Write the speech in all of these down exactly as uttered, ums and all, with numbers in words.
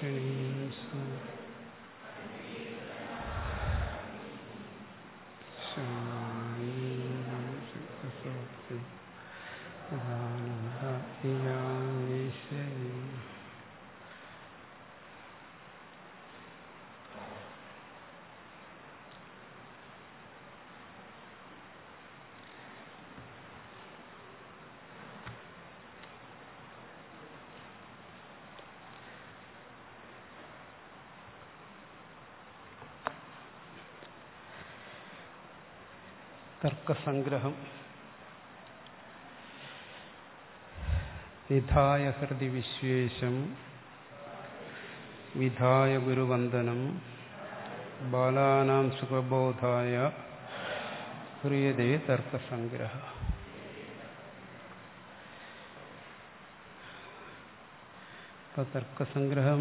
തർക്കസംഗ്രഹം. വിധായ ഹൃദി വിശ്വേശം വിധായ ഗുരുവന്ദനം ബാലാനാം സുഖബോധായ ക്രിയതേ തർക്കസംഗ്രഹ. ഇപ്പൊ തർക്കസംഗ്രഹം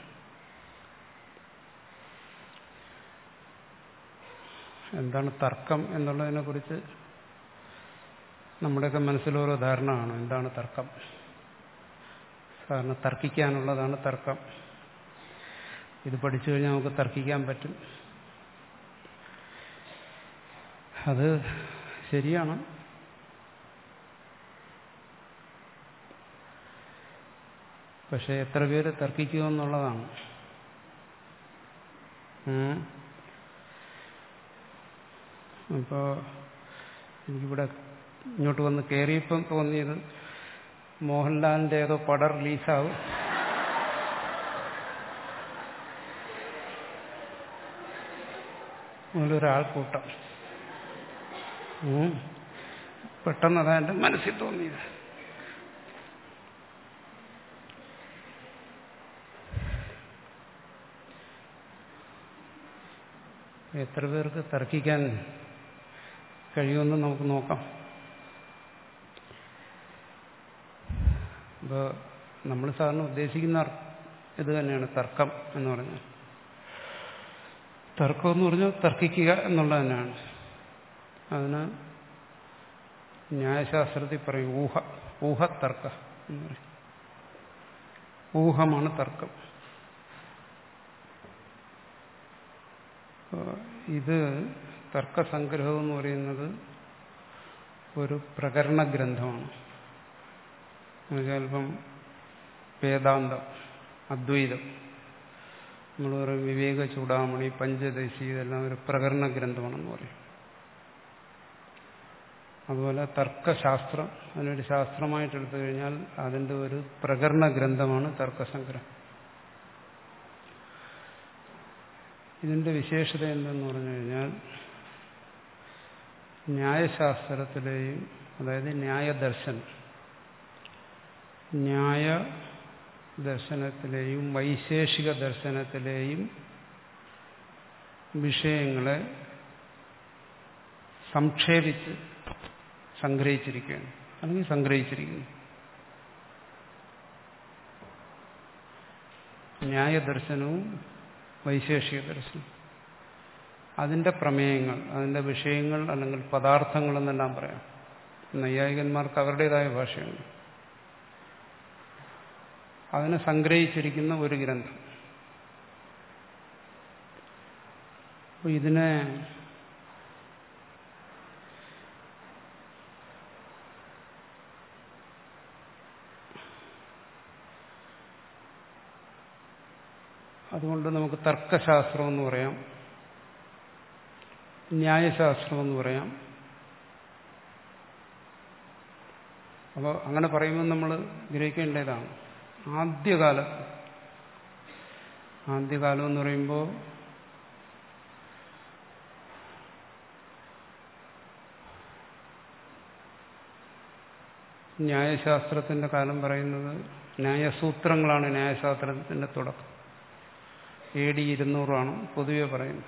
എന്താണ് തർക്കം എന്നുള്ളതിനെ കുറിച്ച് നമ്മുടെയൊക്കെ മനസ്സിലോരോ ധാരണ കാണും. എന്താണ് തർക്കം? സാധാരണ തർക്കിക്കാനുള്ളതാണ് തർക്കം. ഇത് പഠിച്ചു കഴിഞ്ഞാൽ നമുക്ക് തർക്കിക്കാൻ പറ്റും. അത് ശരിയാണ്. പക്ഷെ എത്ര പേര് തർക്കിക്കുമെന്നുള്ളതാണ്. അപ്പോൾ എനിക്കിവിടെ ഇങ്ങോട്ട് വന്ന് കയറിയപ്പം തോന്നിയത് മോഹൻലാലിൻ്റെ ഏതോ പടം റിലീസാവും, അതിലൊരാൾക്കൂട്ടം. പെട്ടെന്ന് അതാ എൻ്റെ മനസ്സിൽ തോന്നിയത്. എത്ര പേർക്ക് തർക്കിക്കാൻ കഴിയുമെന്ന് നമുക്ക് നോക്കാം. ഇപ്പോൾ നമ്മൾ സാധാരണ ഉദ്ദേശിക്കുന്ന ഇത് തന്നെയാണ് തർക്കം എന്ന് പറഞ്ഞാൽ. തർക്കം എന്ന് പറഞ്ഞാൽ തർക്കിക്കുക എന്നുള്ളത് തന്നെയാണ്. അതിന് ന്യായശാസ്ത്രത്തിൽ പറയും ഊഹ ഊഹത്തർക്ക എന്ന് പറയും. ഊഹമാണ് തർക്കം. ഇത് തർക്കസംഗ്രഹം എന്ന് പറയുന്നത് ഒരു പ്രകരണ ഗ്രന്ഥമാണ്. ചിലപ്പം വേദാന്തം, അദ്വൈതം, നമ്മൾ പറയും വിവേക ചൂടാമണി, പഞ്ചദശി, ഇതെല്ലാം ഒരു പ്രകരണ ഗ്രന്ഥമാണെന്ന് പറയും. അതുപോലെ തർക്കശാസ്ത്രം, അതിനൊരു ശാസ്ത്രമായിട്ട് എടുത്തു കഴിഞ്ഞാൽ അതിൻ്റെ ഒരു പ്രകരണ ഗ്രന്ഥമാണ് തർക്കസംഗ്രഹം. ഇതിൻ്റെ വിശേഷത എന്തെന്ന് പറഞ്ഞു കഴിഞ്ഞാൽ ന്യായശാസ്ത്രത്തിലെയും, അതായത് ന്യായദർശനം, ന്യായ ദർശനത്തിലെയും വൈശേഷിക ദർശനത്തിലെയും വിഷയങ്ങളെ സംക്ഷേപിച്ച് സംഗ്രഹിച്ചിരിക്കുകയാണ്, അല്ലെങ്കിൽ സംഗ്രഹിച്ചിരിക്കുന്നു. ന്യായദർശനവും വൈശേഷിക ദർശനം, അതിൻ്റെ പ്രമേയങ്ങൾ, അതിൻ്റെ വിഷയങ്ങൾ അല്ലെങ്കിൽ പദാർത്ഥങ്ങൾ എന്നെല്ലാം പറയാം. നൈയായികന്മാർക്ക് അവരുടേതായ ഭാഷയുണ്ട്. അതിനെ സംഗ്രഹിച്ചിരിക്കുന്ന ഒരു ഗ്രന്ഥം. അപ്പോൾ ഇതിനെ അതുകൊണ്ട് നമുക്ക് തർക്കശാസ്ത്രം എന്ന് പറയാം, ന്യായശാസ്ത്രം എന്ന് പറയാം. അപ്പോൾ അങ്ങനെ പറയുമ്പോൾ നമ്മൾ ഗ്രഹിക്കേണ്ടതാണ് ആദ്യകാലത്ത്. ആദ്യകാലം എന്ന് പറയുമ്പോൾ ന്യായശാസ്ത്രത്തിൻ്റെ കാലം പറയുന്നത് ന്യായസൂത്രങ്ങളാണ്. ന്യായശാസ്ത്രത്തിൻ്റെ തുടക്കം എ ഡി ഇരുന്നൂറാണ് പൊതുവെ പറയുന്നത്.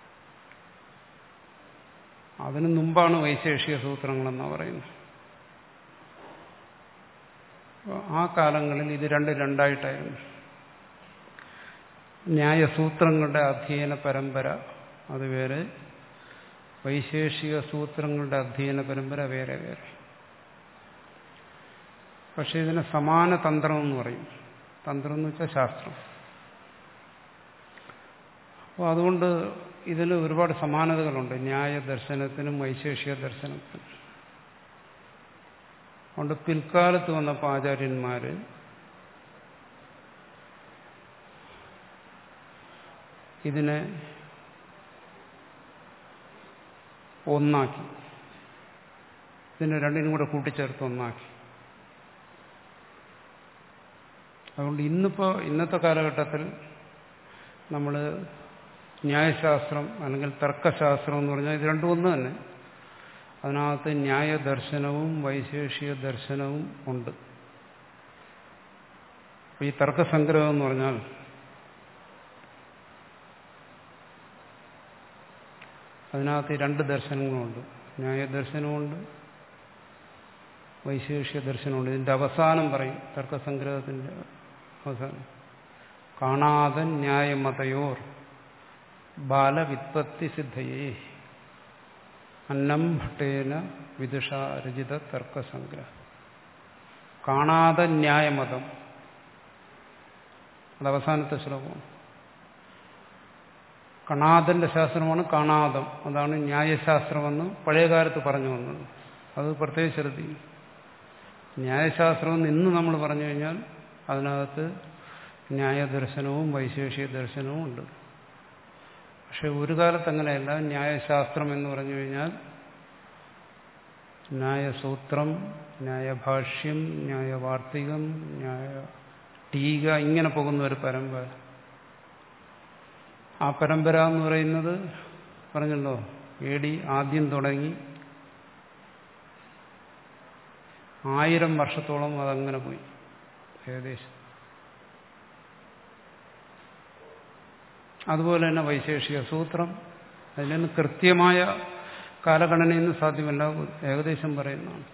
അതിനു മുമ്പാണ് വൈശേഷിക സൂത്രങ്ങളെന്നാണ് പറയുന്നത്. ആ കാലങ്ങളിൽ ഇത് രണ്ട് രണ്ടായിട്ടായിരുന്നു. ന്യായസൂത്രങ്ങളുടെ അധ്യയന പരമ്പര അത് വേറെ, വൈശേഷിക സൂത്രങ്ങളുടെ അധ്യയന പരമ്പര വേറെ വേറെ. പക്ഷെ ഇതിനെ സമാന തന്ത്രം എന്ന് പറയും. തന്ത്രം എന്ന് വെച്ചാൽ ശാസ്ത്രം. അപ്പോൾ അതുകൊണ്ട് ഇതിൽ ഒരുപാട് സമാനതകളുണ്ട് ന്യായ ദർശനത്തിനും വൈശേഷിക ദർശനത്തിനും. അതുകൊണ്ട് പിൽക്കാലത്ത് വന്നപ്പോൾ ആചാര്യന്മാർ ഇതിനെ ഒന്നാക്കി, ഇതിനെ രണ്ടിനും കൂടെ കൂട്ടിച്ചേർത്ത് ഒന്നാക്കി. അതുകൊണ്ട് ഇന്നിപ്പോൾ ഇന്നത്തെ കാലഘട്ടത്തിൽ നമ്മൾ ന്യായശാസ്ത്രം അല്ലെങ്കിൽ തർക്കശാസ്ത്രം എന്ന് പറഞ്ഞാൽ ഇത് രണ്ടും ഒന്ന് തന്നെ. അതിനകത്ത് ന്യായ ദർശനവും വൈശേഷിക ദർശനവും ഉണ്ട്. അപ്പോൾ ഈ തർക്കസംഗ്രഹം എന്ന് പറഞ്ഞാൽ അതിനകത്ത് രണ്ട് ദർശനങ്ങളുണ്ട്. ന്യായദർശനമുണ്ട്, വൈശേഷിക ദർശനമുണ്ട്. ഇതിൻ്റെ അവസാനം പറയും, തർക്കസംഗ്രഹത്തിൻ്റെ അവസാനം, കാണാതെ ന്യായമതയോർ ബാലവിത്പത്തി സിദ്ധയേ അന്നം ഭട്ടേന വിദുഷാരചിത തർക്കസംഗ്രഹം. കാണാതെ ന്യായമതം, അത് അവസാനത്തെ ശ്ലോകമാണ്. കണാദന്റെ ശാസ്ത്രമാണ് കാണാദം, അതാണ് ന്യായശാസ്ത്രമെന്ന് പഴയകാലത്ത് പറഞ്ഞു വന്നത്. അത് പ്രത്യേകിച്ച് ശ്രദ്ധിക്കും. ന്യായശാസ്ത്രമെന്ന് ഇന്ന് നമ്മൾ പറഞ്ഞു കഴിഞ്ഞാൽ അതിനകത്ത് ന്യായദർശനവും വൈശേഷിക ദർശനവും ഉണ്ട്. പക്ഷെ ഒരു കാലത്ത് അങ്ങനെയല്ല. ന്യായശാസ്ത്രം എന്ന് പറഞ്ഞു കഴിഞ്ഞാൽ ന്യായസൂത്രം, ന്യായഭാഷ്യം, ന്യായവാർത്തികം, ന്യായ ടീക, ഇങ്ങനെ പോകുന്ന ഒരു പരമ്പര. ആ പരമ്പര എന്ന് പറയുന്നത് പറഞ്ഞല്ലോ, എ ഡി ആദ്യം തുടങ്ങി ആയിരം വർഷത്തോളം അതങ്ങനെ പോയി ഏകദേശം. അതുപോലെ തന്നെ വൈശേഷിക സൂത്രം, അതിന് കൃത്യമായ കാലഗണനയൊന്നും സാധ്യമല്ല, ഏകദേശം പറയുന്നതാണ്.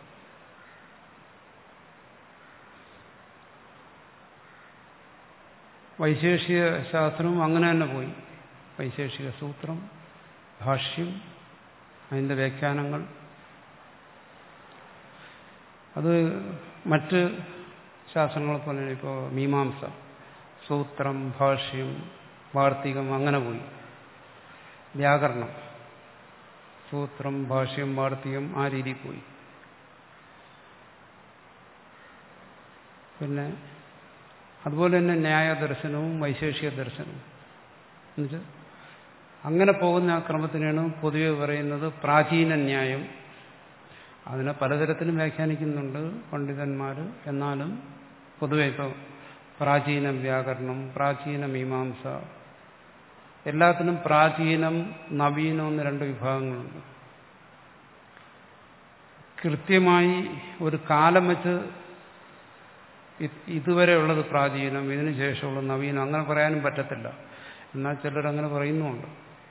വൈശേഷിക ശാസ്ത്രവും അങ്ങനെ തന്നെ പോയി. വൈശേഷിക സൂത്രം, ഭാഷ്യം, അതിൻ്റെ വ്യാഖ്യാനങ്ങൾ, അത് മറ്റ് ശാസ്ത്രങ്ങളെ പോലെ ഇപ്പോൾ മീമാംസ, സൂത്രം, ഭാഷ്യം, വാർത്തികം അങ്ങനെ പോയി. വ്യാകരണം, സൂത്രം, ഭാഷ്യം, വാർത്തികം, ആ രീതിയിൽ പോയി. പിന്നെ അതുപോലെ തന്നെ ന്യായദർശനവും വൈശേഷിക ദർശനവും എന്നുവെച്ചാൽ അങ്ങനെ പോകുന്ന ആ ക്രമത്തിനാണ് പൊതുവെ പറയുന്നത് പ്രാചീന ന്യായം. അതിനെ പലതരത്തിലും വ്യാഖ്യാനിക്കുന്നുണ്ട് പണ്ഡിതന്മാർ. എന്നാലും പൊതുവെ ഇപ്പോൾ പ്രാചീന വ്യാകരണം, പ്രാചീന മീമാംസ, എല്ലാത്തിനും പ്രാചീനം നവീനം എന്ന് രണ്ട് വിഭാഗങ്ങളുണ്ട്. കൃത്യമായി ഒരു കാലം വെച്ച് ഇതുവരെ ഉള്ളത് പ്രാചീനം, ഇതിനു ശേഷമുള്ള നവീനം അങ്ങനെ പറയാനും പറ്റത്തില്ല. എന്നാൽ ചിലരങ്ങനെ പറയുന്നുമുണ്ട്.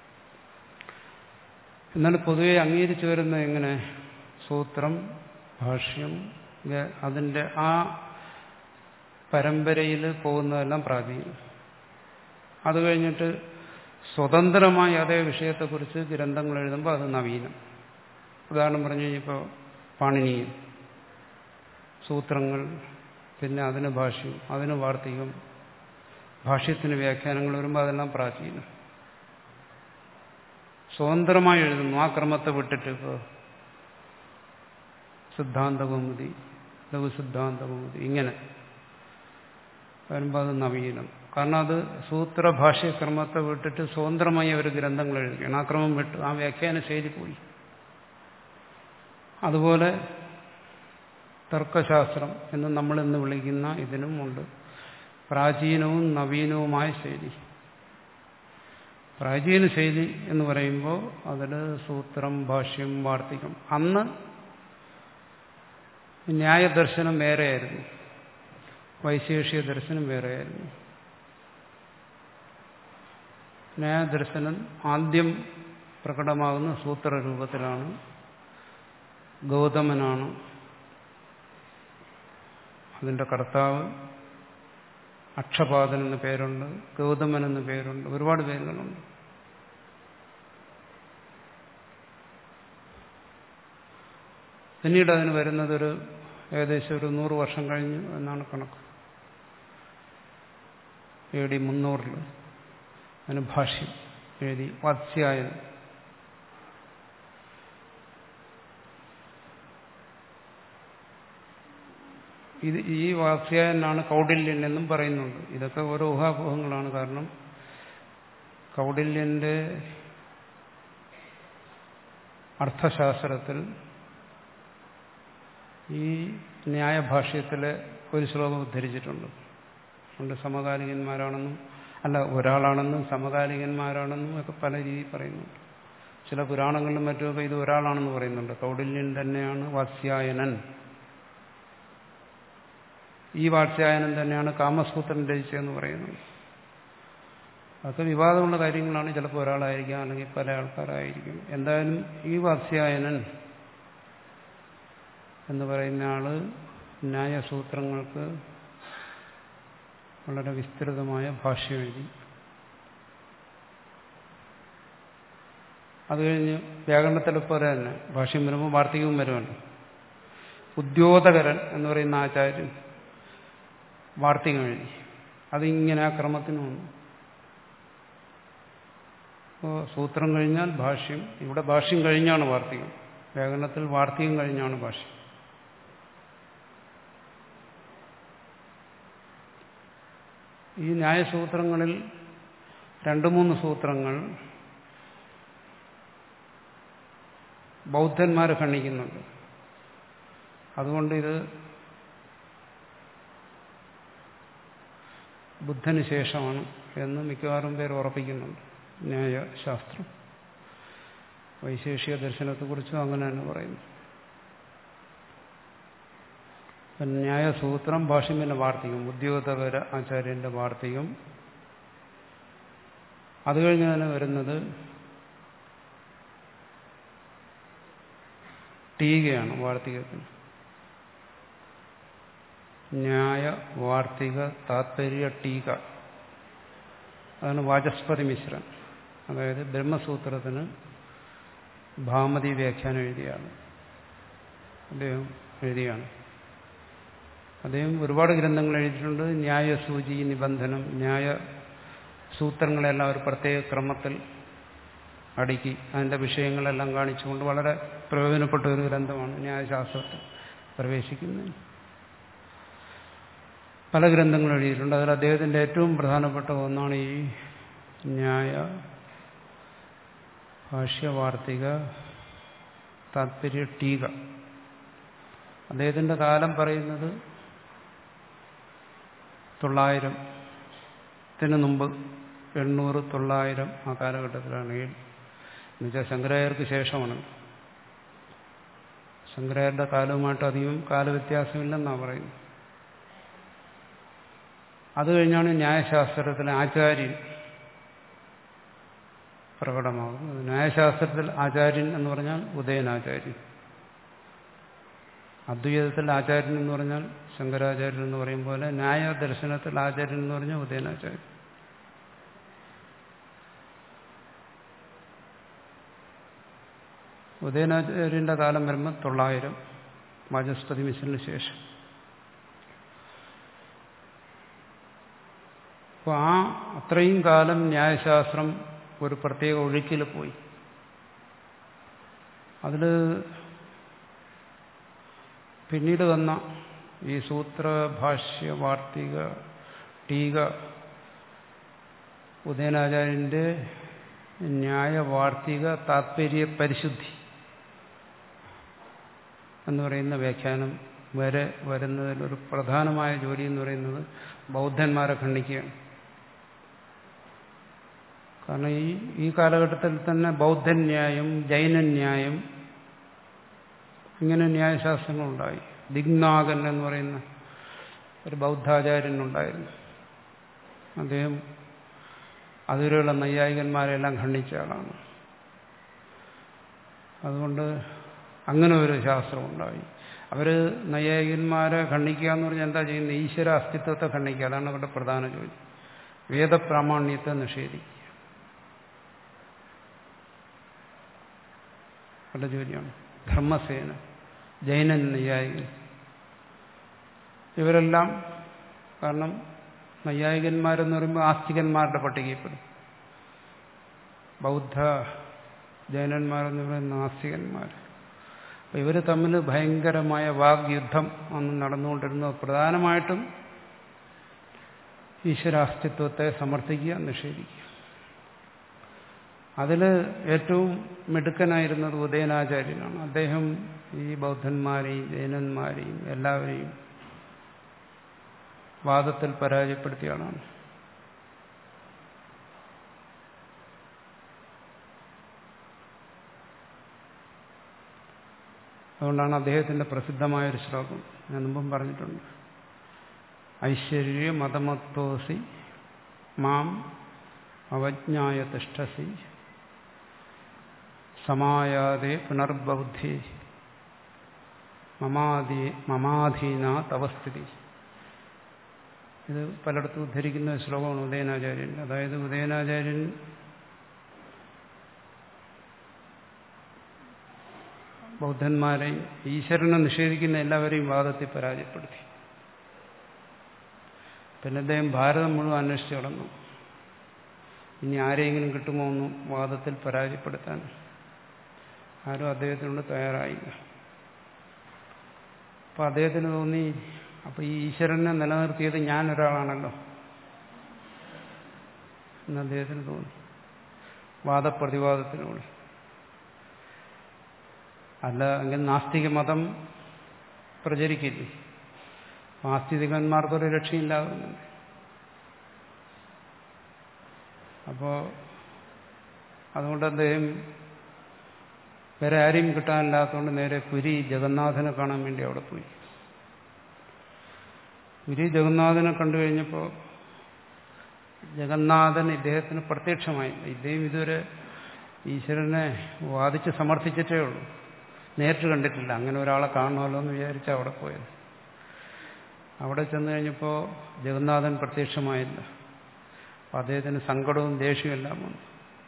എന്നാൽ പൊതുവെ അംഗീകരിച്ചു വരുന്ന എങ്ങനെ, സൂത്രം, ഭാഷ്യം, അതിൻ്റെ ആ പരമ്പരയിൽ പോകുന്നതെല്ലാം പ്രാചീനം. അത് കഴിഞ്ഞിട്ട് സ്വതന്ത്രമായി അതേ വിഷയത്തെക്കുറിച്ച് ഗ്രന്ഥങ്ങൾ എഴുതുമ്പോൾ അത് നവീനം. ഉദാഹരണം പറഞ്ഞു കഴിഞ്ഞപ്പോൾ പാണിനീയം, സൂത്രങ്ങൾ, പിന്നെ അതിന് ഭാഷ്യം, അതിന് വാർത്തികം, ഭാഷ്യത്തിന് വ്യാഖ്യാനങ്ങൾ വരുമ്പോൾ അതെല്ലാം പ്രാചീനം. സ്വതന്ത്രമായി എഴുതുന്നു, ആ ക്രമത്തെ വിട്ടിട്ട്. ഇപ്പോൾ സിദ്ധാന്തകൗമുദി, ലഘുസിദ്ധാന്തകൗമുദി, ഇങ്ങനെ വരുമ്പോൾ അത് നവീനം. കാരണം അത് സൂത്രഭാഷ്യക്രമത്തെ വിട്ടിട്ട് സ്വതന്ത്രമായി ഒരു ഗ്രന്ഥങ്ങൾ എഴുതുകയാണ്. ആ ക്രമം വിട്ട് ആ വ്യാഖ്യാന ശൈലി പോയി. അതുപോലെ തർക്കശാസ്ത്രം എന്ന് നമ്മളിന്ന് വിളിക്കുന്ന ഇതിനും ഉണ്ട് പ്രാചീനവും നവീനവുമായ ശൈലി. പ്രാചീന ശൈലി എന്ന് പറയുമ്പോൾ അതിൽ സൂത്രം, ഭാഷ്യം, വാർത്തികം. അന്ന് ന്യായദർശനം വേറെയായിരുന്നു, വൈശേഷിക ദർശനം വേറെയായിരുന്നു. ന്യായദർശനം ആദ്യം പ്രകടമാകുന്ന സൂത്രരൂപത്തിലാണ്. ഗൗതമനാണ് അതിൻ്റെ കർത്താവ്. അക്ഷപാദൻ എന്ന പേരുണ്ട്, ഗൗതമൻ എന്ന പേരുണ്ട്, ഒരുപാട് പേരുകളുണ്ട്. പിന്നീട് അതിന് വരുന്നതൊരു ഏകദേശം ഒരു നൂറ് വർഷം കഴിഞ്ഞു എന്നാണ് കണക്ക്. എ ഡി മുന്നൂറിൽ അതിന് ഭാഷ്യം എഴുതി. വാത്സ്യായനൻ. ഇത് ഈ വാത്സ്യായനാണ് കൗടില്യൻ എന്നും പറയുന്നുണ്ട്. ഇതൊക്കെ ഓരോ ഊഹാപോഹങ്ങളാണ്. കാരണം കൗടില്യന്റെ അർത്ഥശാസ്ത്രത്തിൽ ഈ ന്യായഭാഷ്യത്തിലെ ഒരു ശ്ലോകം ഉദ്ധരിച്ചിട്ടുണ്ട്. അതുകൊണ്ട് സമകാലികന്മാരാണെന്നും അല്ല ഒരാളാണെന്നും സമകാലികന്മാരാണെന്നും ഒക്കെ പല രീതിയിൽ പറയുന്നുണ്ട്. ചില പുരാണങ്ങളിലും മറ്റുമൊക്കെ ഇത് ഒരാളാണെന്ന് പറയുന്നുണ്ട്. കൗടില്യൻ തന്നെയാണ് വാത്സ്യായനൻ. ഈ വാത്സ്യായനൻ തന്നെയാണ് കാമസൂത്രൻ രചിച്ചതെന്ന് പറയുന്നത്. അതൊക്കെ വിവാദമുള്ള കാര്യങ്ങളാണ്. ചിലപ്പോൾ ഒരാളായിരിക്കാം, അല്ലെങ്കിൽ പല ആൾക്കാരായിരിക്കും. എന്തായാലും ഈ വാത്സ്യായനൻ എന്ന് പറയുന്ന ആള് ന്യായസൂത്രങ്ങൾക്ക് വളരെ വിസ്തൃതമായ ഭാഷ്യം എഴുതി. അത് കഴിഞ്ഞ് വ്യാകരണത്തിലെ പോലെ തന്നെ ഭാഷ്യം വരുമ്പോൾ വാർത്തികവും വരുമല്ലോ. ഉദ്യോതകരൻ എന്ന് പറയുന്ന ആചാര്യൻ വാർത്തികം എഴുതി. അതിങ്ങനെ ആ ക്രമത്തിന് വന്നു. അപ്പോൾ സൂത്രം കഴിഞ്ഞാൽ ഭാഷ്യം. ഇവിടെ ഭാഷ്യം കഴിഞ്ഞാണ് വാർത്തികം. വ്യാകരണത്തിൽ വാർത്തികം കഴിഞ്ഞാണ് ഭാഷ്യം. ഈ ന്യായസൂത്രങ്ങളിൽ രണ്ടു മൂന്ന് സൂത്രങ്ങൾ ബൗദ്ധന്മാരെ ഖണ്ഡിക്കുന്നുണ്ട്. അതുകൊണ്ട് ഇത് ബുദ്ധന് ശേഷമാണ് എന്ന് മിക്കവാറും പേർ ഉറപ്പിക്കുന്നുണ്ട്. ന്യായശാസ്ത്രം വൈശേഷിക ദർശനത്തെക്കുറിച്ചും അങ്ങനെ തന്നെ പറയുന്നു. ന്യായസൂത്രം, ഭാഷ്യം, പിന്നെ വാർത്തികം, ഉദ്യോഗതകര ആചാര്യന്റെ വാർത്തികം. അത് കഴിഞ്ഞ് തന്നെ വരുന്നത് ടീകയാണ്. വാർത്തികത്തിന് ന്യായ വാർത്തിക താത്പര്യ ടീക. അതാണ് വാചസ്പതി മിശ്രൻ. അതായത് ബ്രഹ്മസൂത്രത്തിന് ഭാമതി വ്യാഖ്യാനം എഴുതിയാണ്. അദ്ദേഹം എഴുതിയാണ്. അദ്ദേഹം ഒരുപാട് ഗ്രന്ഥങ്ങൾ എഴുതിയിട്ടുണ്ട്. ന്യായസൂചി, നിബന്ധനം, ന്യായ സൂത്രങ്ങളെല്ലാം ഒരു പ്രത്യേക ക്രമത്തിൽ അടുക്കി അതിൻ്റെ വിഷയങ്ങളെല്ലാം കാണിച്ചുകൊണ്ട് വളരെ പ്രയോജനപ്പെട്ട ഒരു ഗ്രന്ഥമാണ് ന്യായശാസ്ത്രത്തിൽ പ്രവേശിക്കുന്നത്. പല ഗ്രന്ഥങ്ങൾ എഴുതിയിട്ടുണ്ട്. അതിൽ അദ്ദേഹത്തിൻ്റെ ഏറ്റവും പ്രധാനപ്പെട്ട ഒന്നാണ് ഈ ന്യായ ഭാഷ്യവാർത്തിക താത്പര്യ ടീക. അദ്ദേഹത്തിൻ്റെ കാലം പറയുന്നത് തൊള്ളായിരത്തിന് മുമ്പ്, എണ്ണൂറ് തൊള്ളായിരം ആ കാലഘട്ടത്തിലാണ്. എന്നുവെച്ചാൽ ശങ്കരാചാര്യർക്ക് ശേഷമാണ്. ശങ്കരാചാര്യരുടെ കാലവുമായിട്ട് അധികം കാലവ്യത്യാസമില്ലെന്നാണ് പറയുന്നത്. അത് കഴിഞ്ഞാണ് ന്യായശാസ്ത്രത്തിലെ ആചാര്യൻ പ്രകടമാകുന്നത്. ന്യായശാസ്ത്രത്തിൽ ആചാര്യൻ എന്ന് പറഞ്ഞാൽ ഉദയനാചാര്യൻ. അദ്വൈതത്തിൽ ആചാര്യൻ എന്ന് പറഞ്ഞാൽ ശങ്കരാചാര്യൻ എന്ന് പറയും പോലെ ന്യായ ദർശനത്തിൽ ആചാര്യൻ എന്ന് പറഞ്ഞാൽ ഉദയനാചാര്യൻ. ഉദയനാചാര്യന്റെ കാലം വരുമ്പോൾ തൊള്ളായിരം, വാചസ്പതി മിശ്രന് ശേഷം. അപ്പോൾ ആ അത്രയും കാലം ന്യായശാസ്ത്രം ഒരു പ്രത്യേക ഒഴുക്കിൽ പോയി. അതിൽ പിന്നീട് വന്ന ഈ സൂത്ര, ഭാഷ്യ, വാർത്തിക, ടീക, ഉദയനാചാര്യന്റെ ന്യായ വാർത്തിക താത്പര്യ പരിശുദ്ധി എന്ന് പറയുന്ന വ്യാഖ്യാനം വരെ വരുന്നതിലൊരു പ്രധാനമായ ജോലി എന്ന് പറയുന്നത് ബൗദ്ധന്മാരെ ഖണ്ഡിക്കുകയാണ്. കാരണം ഈ ഈ കാലഘട്ടത്തിൽ തന്നെ ബൗദ്ധന്യായം, ജൈനന്യായം, ഇങ്ങനെ ന്യായശാസ്ത്രങ്ങളുണ്ടായി. ദിഗ്നാഗൻ എന്ന് പറയുന്ന ഒരു ബൗദ്ധാചാര്യനുണ്ടായിരുന്നു. അദ്ദേഹം അതുവരെയുള്ള നൈയായികന്മാരെല്ലാം ഖണ്ഡിച്ച ആളാണ്. അതുകൊണ്ട് അങ്ങനെ ഒരു ശാസ്ത്രമുണ്ടായി. അവർ നൈയായികന്മാരെ ഖണ്ഡിക്കുക എന്ന് പറഞ്ഞാൽ എന്താ ചെയ്യുന്നത്? ഈശ്വര അസ്തിത്വത്തെ ഖണ്ഡിക്കുക. അതാണ് അവരുടെ പ്രധാന ജോലി. വേദപ്രാമാണ്യത്തെ നിഷേധിക്കുക അവരുടെ ജോലിയാണ്. ധർമ്മസേന, ജൈനൻ, നൈയായികൻ, ഇവരെല്ലാം, കാരണം നൈയായികന്മാരെന്ന് പറയുമ്പോൾ ആസ്തികന്മാരുടെ പട്ടികയിൽപ്പെടും. ബൗദ്ധ ജൈനന്മാരെന്ന് പറയുന്ന നാസ്തികന്മാർ. അപ്പം ഇവർ തമ്മിൽ ഭയങ്കരമായ വാഗ്യുദ്ധം അന്ന് നടന്നുകൊണ്ടിരുന്നു. പ്രധാനമായിട്ടും ഈശ്വരാസ്തിത്വത്തെ സമർത്ഥിക്കുക, നിഷേധിക്കുക. അതിൽ ഏറ്റവും മിടുക്കനായിരുന്നത് ഉദയനാചാര്യനാണ്. അദ്ദേഹം ഈ ബൗദ്ധന്മാരെയും ജൈനന്മാരെയും എല്ലാവരെയും വാദത്തിൽ പരാജയപ്പെടുത്തിയ ആളാണ്. അതുകൊണ്ടാണ് അദ്ദേഹത്തിന്റെ പ്രസിദ്ധമായൊരു ശ്ലോകം ഞാൻ മുമ്പും പറഞ്ഞിട്ടുണ്ട്. ഐശ്വര്യ മതമത്തോസി മാം അവജ്ഞായ തിഷ്ഠസി സമായാതേ പുനർബൗദ്ധി മമാധീ മമാധീന തവസ്ഥിതി. ഇത് പലയിടത്തും ഉദ്ധരിക്കുന്ന ശ്ലോകമാണ് ഉദയനാചാര്യൻ. അതായത് ഉദയനാചാര്യൻ ബൗദ്ധന്മാരെയും ഈശ്വരനെ നിഷേധിക്കുന്ന എല്ലാവരെയും വാദത്തിൽ പരാജയപ്പെടുത്തി. പിന്നെ അദ്ദേഹം ഭാരതം മുഴുവൻ അന്വേഷിച്ച് നടന്നു. ഇനി ആരെയെങ്കിലും കിട്ടുമോ എന്നും വാദത്തിൽ പരാജയപ്പെടുത്താൻ ആരും അദ്ദേഹത്തിനോട് തയ്യാറായില്ല. അപ്പം അദ്ദേഹത്തിന് തോന്നി, അപ്പം ഈ ഈശ്വരനെ നിലനിർത്തിയത് ഞാനൊരാളാണല്ലോ എന്ന് അദ്ദേഹത്തിന് തോന്നി. വാദപ്രതിവാദത്തിനോട് അല്ല എങ്കിൽ നാസ്തിക മതം പ്രചരിക്കില്ലേ? ആസ്തികന്മാർക്കൊരു രക്ഷയില്ലാകുന്നുണ്ട്. അപ്പോൾ അതുകൊണ്ട് അദ്ദേഹം വേറെ ആരെയും കിട്ടാനില്ലാത്തതുകൊണ്ട് നേരെ പുരി ജഗന്നാഥനെ കാണാൻ വേണ്ടി അവിടെ പോയി. പുരി ജഗന്നാഥനെ കണ്ടു കഴിഞ്ഞപ്പോൾ ജഗന്നാഥൻ ഇദ്ദേഹത്തിന് പ്രത്യക്ഷമായി. ഇദ്ദേഹം ഇതുവരെ ഈശ്വരനെ വാദിച്ച് സമർത്ഥിച്ചിട്ടേ ഉള്ളൂ, നേരിട്ട് കണ്ടിട്ടില്ല. അങ്ങനെ ഒരാളെ കാണണമല്ലോ എന്ന് വിചാരിച്ചാൽ അവിടെ പോയത്. അവിടെ ചെന്ന് കഴിഞ്ഞപ്പോൾ ജഗന്നാഥൻ പ്രത്യക്ഷമായില്ല. അപ്പം അദ്ദേഹത്തിന് സങ്കടവും ദേഷ്യവും എല്ലാം വന്നു.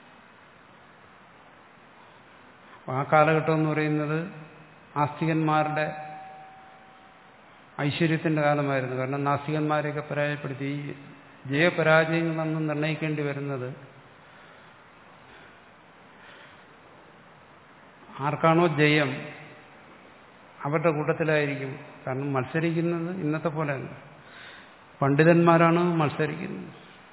ആ കാലഘട്ടം എന്ന് പറയുന്നത് ആസ്തികന്മാരുടെ ഐശ്വര്യത്തിന്റെ കാലമായിരുന്നു. കാരണം നാസ്തികന്മാരെയൊക്കെ പരാജയപ്പെടുത്തി. ഈ ജയപരാജയങ്ങളെന്ന് നിർണ്ണയിക്കേണ്ടി വരുന്നത് ആർക്കാണോ ജയം അവരുടെ കൂട്ടത്തിലായിരിക്കും. കാരണം മത്സരിക്കുന്നത് ഇന്നത്തെ പോലെയല്ല, പണ്ഡിതന്മാരാണ് മത്സരിക്കുന്നത്.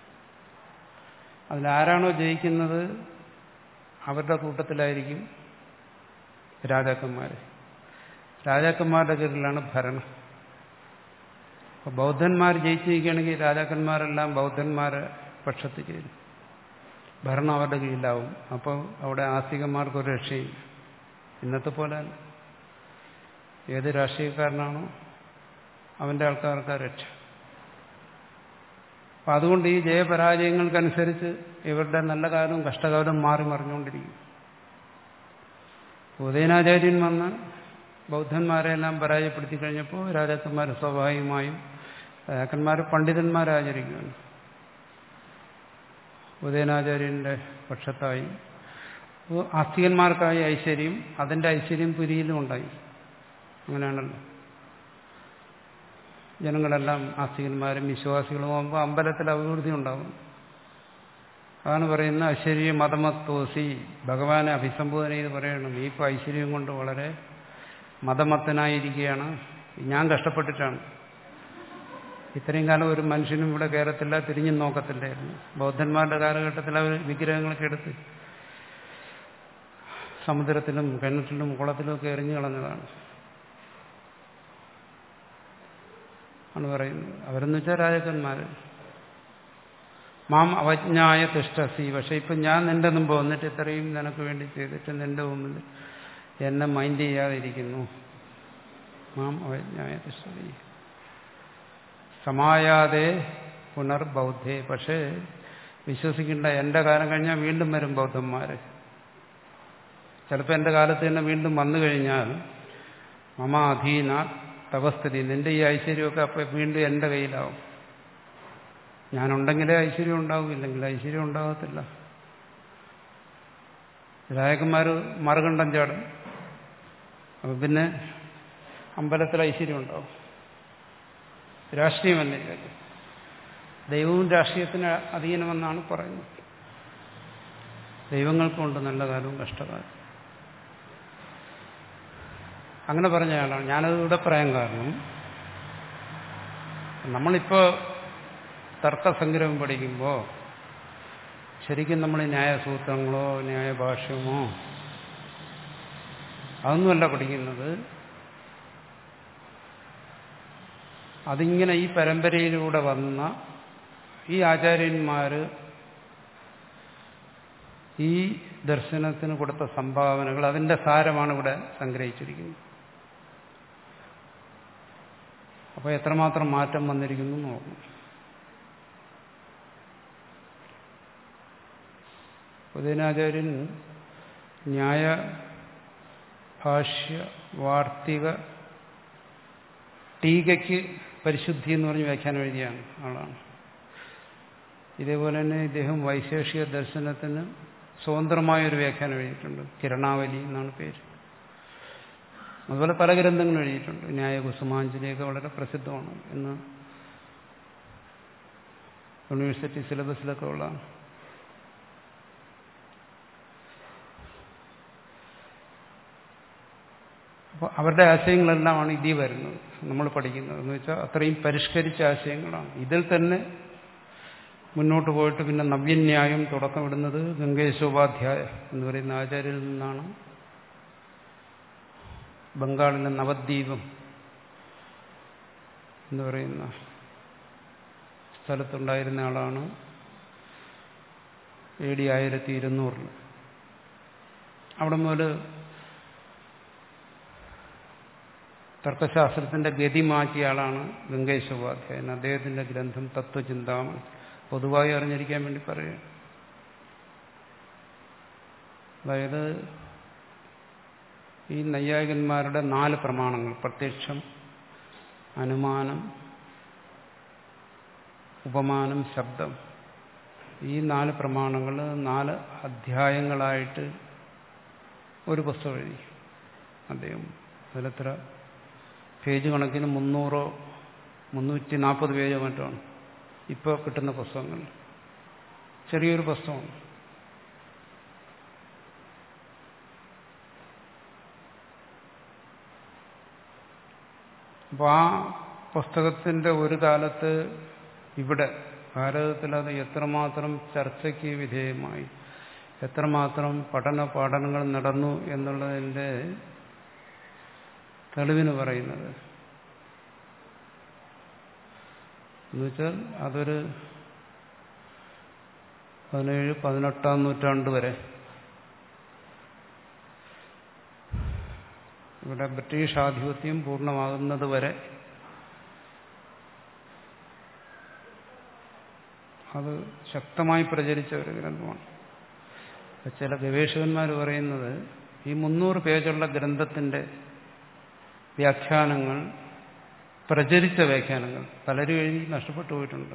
അതിലാരാണോ ജയിക്കുന്നത് അവരുടെ കൂട്ടത്തിലായിരിക്കും രാജാക്കന്മാർ. രാജാക്കന്മാരുടെ കീഴിലാണ് ഭരണം. അപ്പോൾ ബൗദ്ധന്മാർ ജയിച്ചിരിക്കുകയാണെങ്കിൽ രാജാക്കന്മാരെല്ലാം ബൗദ്ധന്മാരെ പക്ഷത്ത് ചേരും, ഭരണം അവരുടെ കീഴിലാവും. അപ്പോൾ അവിടെ ആസ്തികന്മാർക്കൊരു രക്ഷയും. ഇന്നത്തെ പോലെ ഏത് രാഷ്ട്രീയക്കാരനാണോ അവൻ്റെ ആൾക്കാർക്ക് രക്ഷ. അപ്പം അതുകൊണ്ട് ഈ ജയപരാജയങ്ങൾക്കനുസരിച്ച് ഇവരുടെ നല്ല കാലവും കഷ്ടകാലവും മാറി മറിഞ്ഞുകൊണ്ടിരിക്കും. ഉദയനാചാര്യൻ വന്ന് ബൗദ്ധന്മാരെല്ലാം പരാജയപ്പെടുത്തി കഴിഞ്ഞപ്പോൾ രാജാക്കന്മാർ സ്വാഭാവികമായും രാജാക്കന്മാർ പണ്ഡിതന്മാരാചരിക്കുകയാണ്. ഉദയനാചാര്യന്റെ പക്ഷത്തായി. ആസ്തികന്മാർക്കായി ഐശ്വര്യം, അതിൻ്റെ ഐശ്വര്യം പുരിയിലും ഉണ്ടായി. അങ്ങനെയാണല്ലോ. ജനങ്ങളെല്ലാം ആസ്തികന്മാരും വിശ്വാസികളും ആകുമ്പോൾ അമ്പലത്തിൽ അഭിവൃദ്ധി ഉണ്ടാകും. അതാണ് പറയുന്നത് ഐശ്വര്യ മതമത്തോസി. ഭഗവാനെ അഭിസംബോധന ചെയ്ത് പറയണം, ഈ ഇപ്പോൾ ഐശ്വര്യം കൊണ്ട് വളരെ മതമത്തനായിരിക്കുകയാണ്. ഞാൻ കഷ്ടപ്പെട്ടിട്ടാണ്. ഇത്രയും കാലം ഒരു മനുഷ്യനും ഇവിടെ കയറത്തില്ല, തിരിഞ്ഞും നോക്കത്തില്ലായിരുന്നു. ബൗദ്ധന്മാരുടെ കാലഘട്ടത്തിൽ അവർ വിഗ്രഹങ്ങളൊക്കെ എടുത്ത് സമുദ്രത്തിലും കിണറ്റിലും കുളത്തിലും ഒക്കെ എറിഞ്ഞു കളഞ്ഞതാണ് ആണ് പറയുന്നത്. അവരെന്ന് വെച്ചാൽ രാജാക്കന്മാർ. മാം അവജ്ഞായ തിഷ്ഠസി. പക്ഷെ ഇപ്പം ഞാൻ നിന്റെ മുമ്പ് വന്നിട്ട് ഇത്രയും നിനക്ക് വേണ്ടി ചെയ്തിട്ട് നിന്റെ മുമ്പിൽ എന്നെ മൈൻഡ് ചെയ്യാതിരിക്കുന്നു. മാം അവജ്ഞായ തിഷ്ഠസി സമായാതെ പുനർബൗദ്ധേ. പക്ഷേ വിശ്വസിക്കേണ്ട, എൻ്റെ കാലം കഴിഞ്ഞാൽ വീണ്ടും വരും ബൗദ്ധന്മാർ. ചിലപ്പോൾ എൻ്റെ കാലത്ത് തന്നെ വീണ്ടും വന്നു കഴിഞ്ഞാൽ മമ അധീന തവസ്ഥിതി, നിന്റെ ഈ ഐശ്വര്യമൊക്കെ അപ്പം വീണ്ടും എൻ്റെ കയ്യിലാവും. ഞാനുണ്ടെങ്കിലേ ഐശ്വര്യം ഉണ്ടാവും, ഇല്ലെങ്കിൽ ഐശ്വര്യം ഉണ്ടാകത്തില്ല. രാജാക്കന്മാർ മറുകണ്ഠം ചാടും, അപ്പം പിന്നെ അമ്പലത്തിൽ ഐശ്വര്യം ഉണ്ടാവും. രാഷ്ട്രീയമല്ലേ, ദൈവവും രാഷ്ട്രീയത്തിന് അധീനമെന്നാണ് പറയുന്നത്. ദൈവങ്ങൾക്കുണ്ട് നല്ല കാലവും കഷ്ടകാലവും. അങ്ങനെ പറഞ്ഞ ആളാണ്. ഞാനത് ഇവിടെ പറയാൻ കാരണം, നമ്മളിപ്പോൾ തർക്കസംഗ്രഹം പഠിക്കുമ്പോൾ ശരിക്കും നമ്മൾ ന്യായസൂത്രങ്ങളോ ന്യായഭാഷ്യമോ അതൊന്നുമല്ല പഠിക്കുന്നത്. അതിങ്ങനെ ഈ പരമ്പരയിലൂടെ വന്ന ഈ ആചാര്യന്മാർ ഈ ദർശനത്തിന് കൊടുത്ത സംഭാവനകൾ, അതിൻ്റെ സാരമാണ് ഇവിടെ സംഗ്രഹിച്ചിരിക്കുന്നത്. അപ്പോൾ എത്രമാത്രം മാറ്റം വന്നിരിക്കുന്നു എന്ന് നോക്കണം. ഉദയനാചാര്യൻ ന്യായ ഭാഷ്യ വാർത്തിക ടീകയ്ക്ക് പരിശുദ്ധി എന്ന് പറഞ്ഞ് വ്യാഖ്യാനം എഴുതിയാണ് ആളാണ്. ഇതേപോലെ തന്നെ ഇദ്ദേഹം വൈശേഷിക ദർശനത്തിന് സ്വതന്ത്രമായൊരു വ്യാഖ്യാനം എഴുതിയിട്ടുണ്ട്. കിരണാവലി എന്നാണ് പേര്. അതുപോലെ പല ഗ്രന്ഥങ്ങളും എഴുതിയിട്ടുണ്ട്. ന്യായ കുസുമാഞ്ജലിയൊക്കെ വളരെ പ്രസിദ്ധമാണ്. ഇന്ന് യൂണിവേഴ്സിറ്റി സിലബസിലൊക്കെ ഉള്ളതാണ്. അപ്പോൾ അവരുടെ ആശയങ്ങളെല്ലാമാണ് ഇതിൽ വരുന്നത്, നമ്മൾ പഠിക്കുന്നത്. എന്ന് വെച്ചാൽ അത്രയും പരിഷ്കരിച്ച ആശയങ്ങളാണ്. ഇതിൽ തന്നെ മുന്നോട്ട് പോയിട്ട് പിന്നെ നവ്യന്യായം തുടക്കമിടുന്നത് ഗംഗേശോപാധ്യായ എന്ന് പറയുന്ന ആചാര്യരിൽ നിന്നാണ്. ബംഗാളിലെ നവദ്വീപം എന്ന് പറയുന്ന സ്ഥലത്തുണ്ടായിരുന്ന ആളാണ്. എ ഡി ആയിരത്തി ഇരുന്നൂറിൽ അവിടെ മുതൽ തർക്കശാസ്ത്രത്തിന്റെ ഗതി മാറ്റിയ ആളാണ് ഗംഗേശോപാധ്യായൻ. അദ്ദേഹത്തിന്റെ ഗ്രന്ഥം തത്വചിന്താമണി പൊതുവായി അറിഞ്ഞിരിക്കാൻ വേണ്ടി പറയുക. അതായത് ഈ നൈയായികന്മാരുടെ നാല് പ്രമാണങ്ങൾ, പ്രത്യക്ഷം, അനുമാനം, ഉപമാനം, ശബ്ദം, ഈ നാല് പ്രമാണങ്ങൾ നാല് അധ്യായങ്ങളായിട്ട് ഒരു പുസ്തകം എഴുതി അദ്ദേഹം. അതിലെത്ര പേജ് കണക്കിന് മുന്നൂറോ മുന്നൂറ്റി നാൽപ്പത് പേജോ മറ്റാണ് ഇപ്പോൾ കിട്ടുന്ന പുസ്തകങ്ങൾ. ചെറിയൊരു പുസ്തകമാണ്. അപ്പോൾ ആ പുസ്തകത്തിൻ്റെ ഒരു കാലത്ത് ഇവിടെ ഭാരതത്തിൽ അത് എത്രമാത്രം ചർച്ചയ്ക്ക് വിധേയമായി, എത്രമാത്രം പഠന പഠനങ്ങൾ നടന്നു എന്നുള്ളതിൻ്റെ തെളിവിന് പറയുന്നത് എന്നുവെച്ചാൽ അതൊരു പതിനേഴ് പതിനെട്ടാം നൂറ്റാണ്ട് വരെ ഇവിടെ ബ്രിട്ടീഷ് ആധിപത്യം പൂർണ്ണമാകുന്നത് വരെ അത് ശക്തമായി പ്രചരിച്ച ഒരു ഗ്രന്ഥമാണ്. ചില ഗവേഷകന്മാർ പറയുന്നത് ഈ മുന്നൂറ് പേജുള്ള ഗ്രന്ഥത്തിന്റെ വ്യാഖ്യാനങ്ങൾ, പ്രചരിച്ച വ്യാഖ്യാനങ്ങൾ പലരും എഴുതി നഷ്ടപ്പെട്ടു പോയിട്ടുണ്ട്.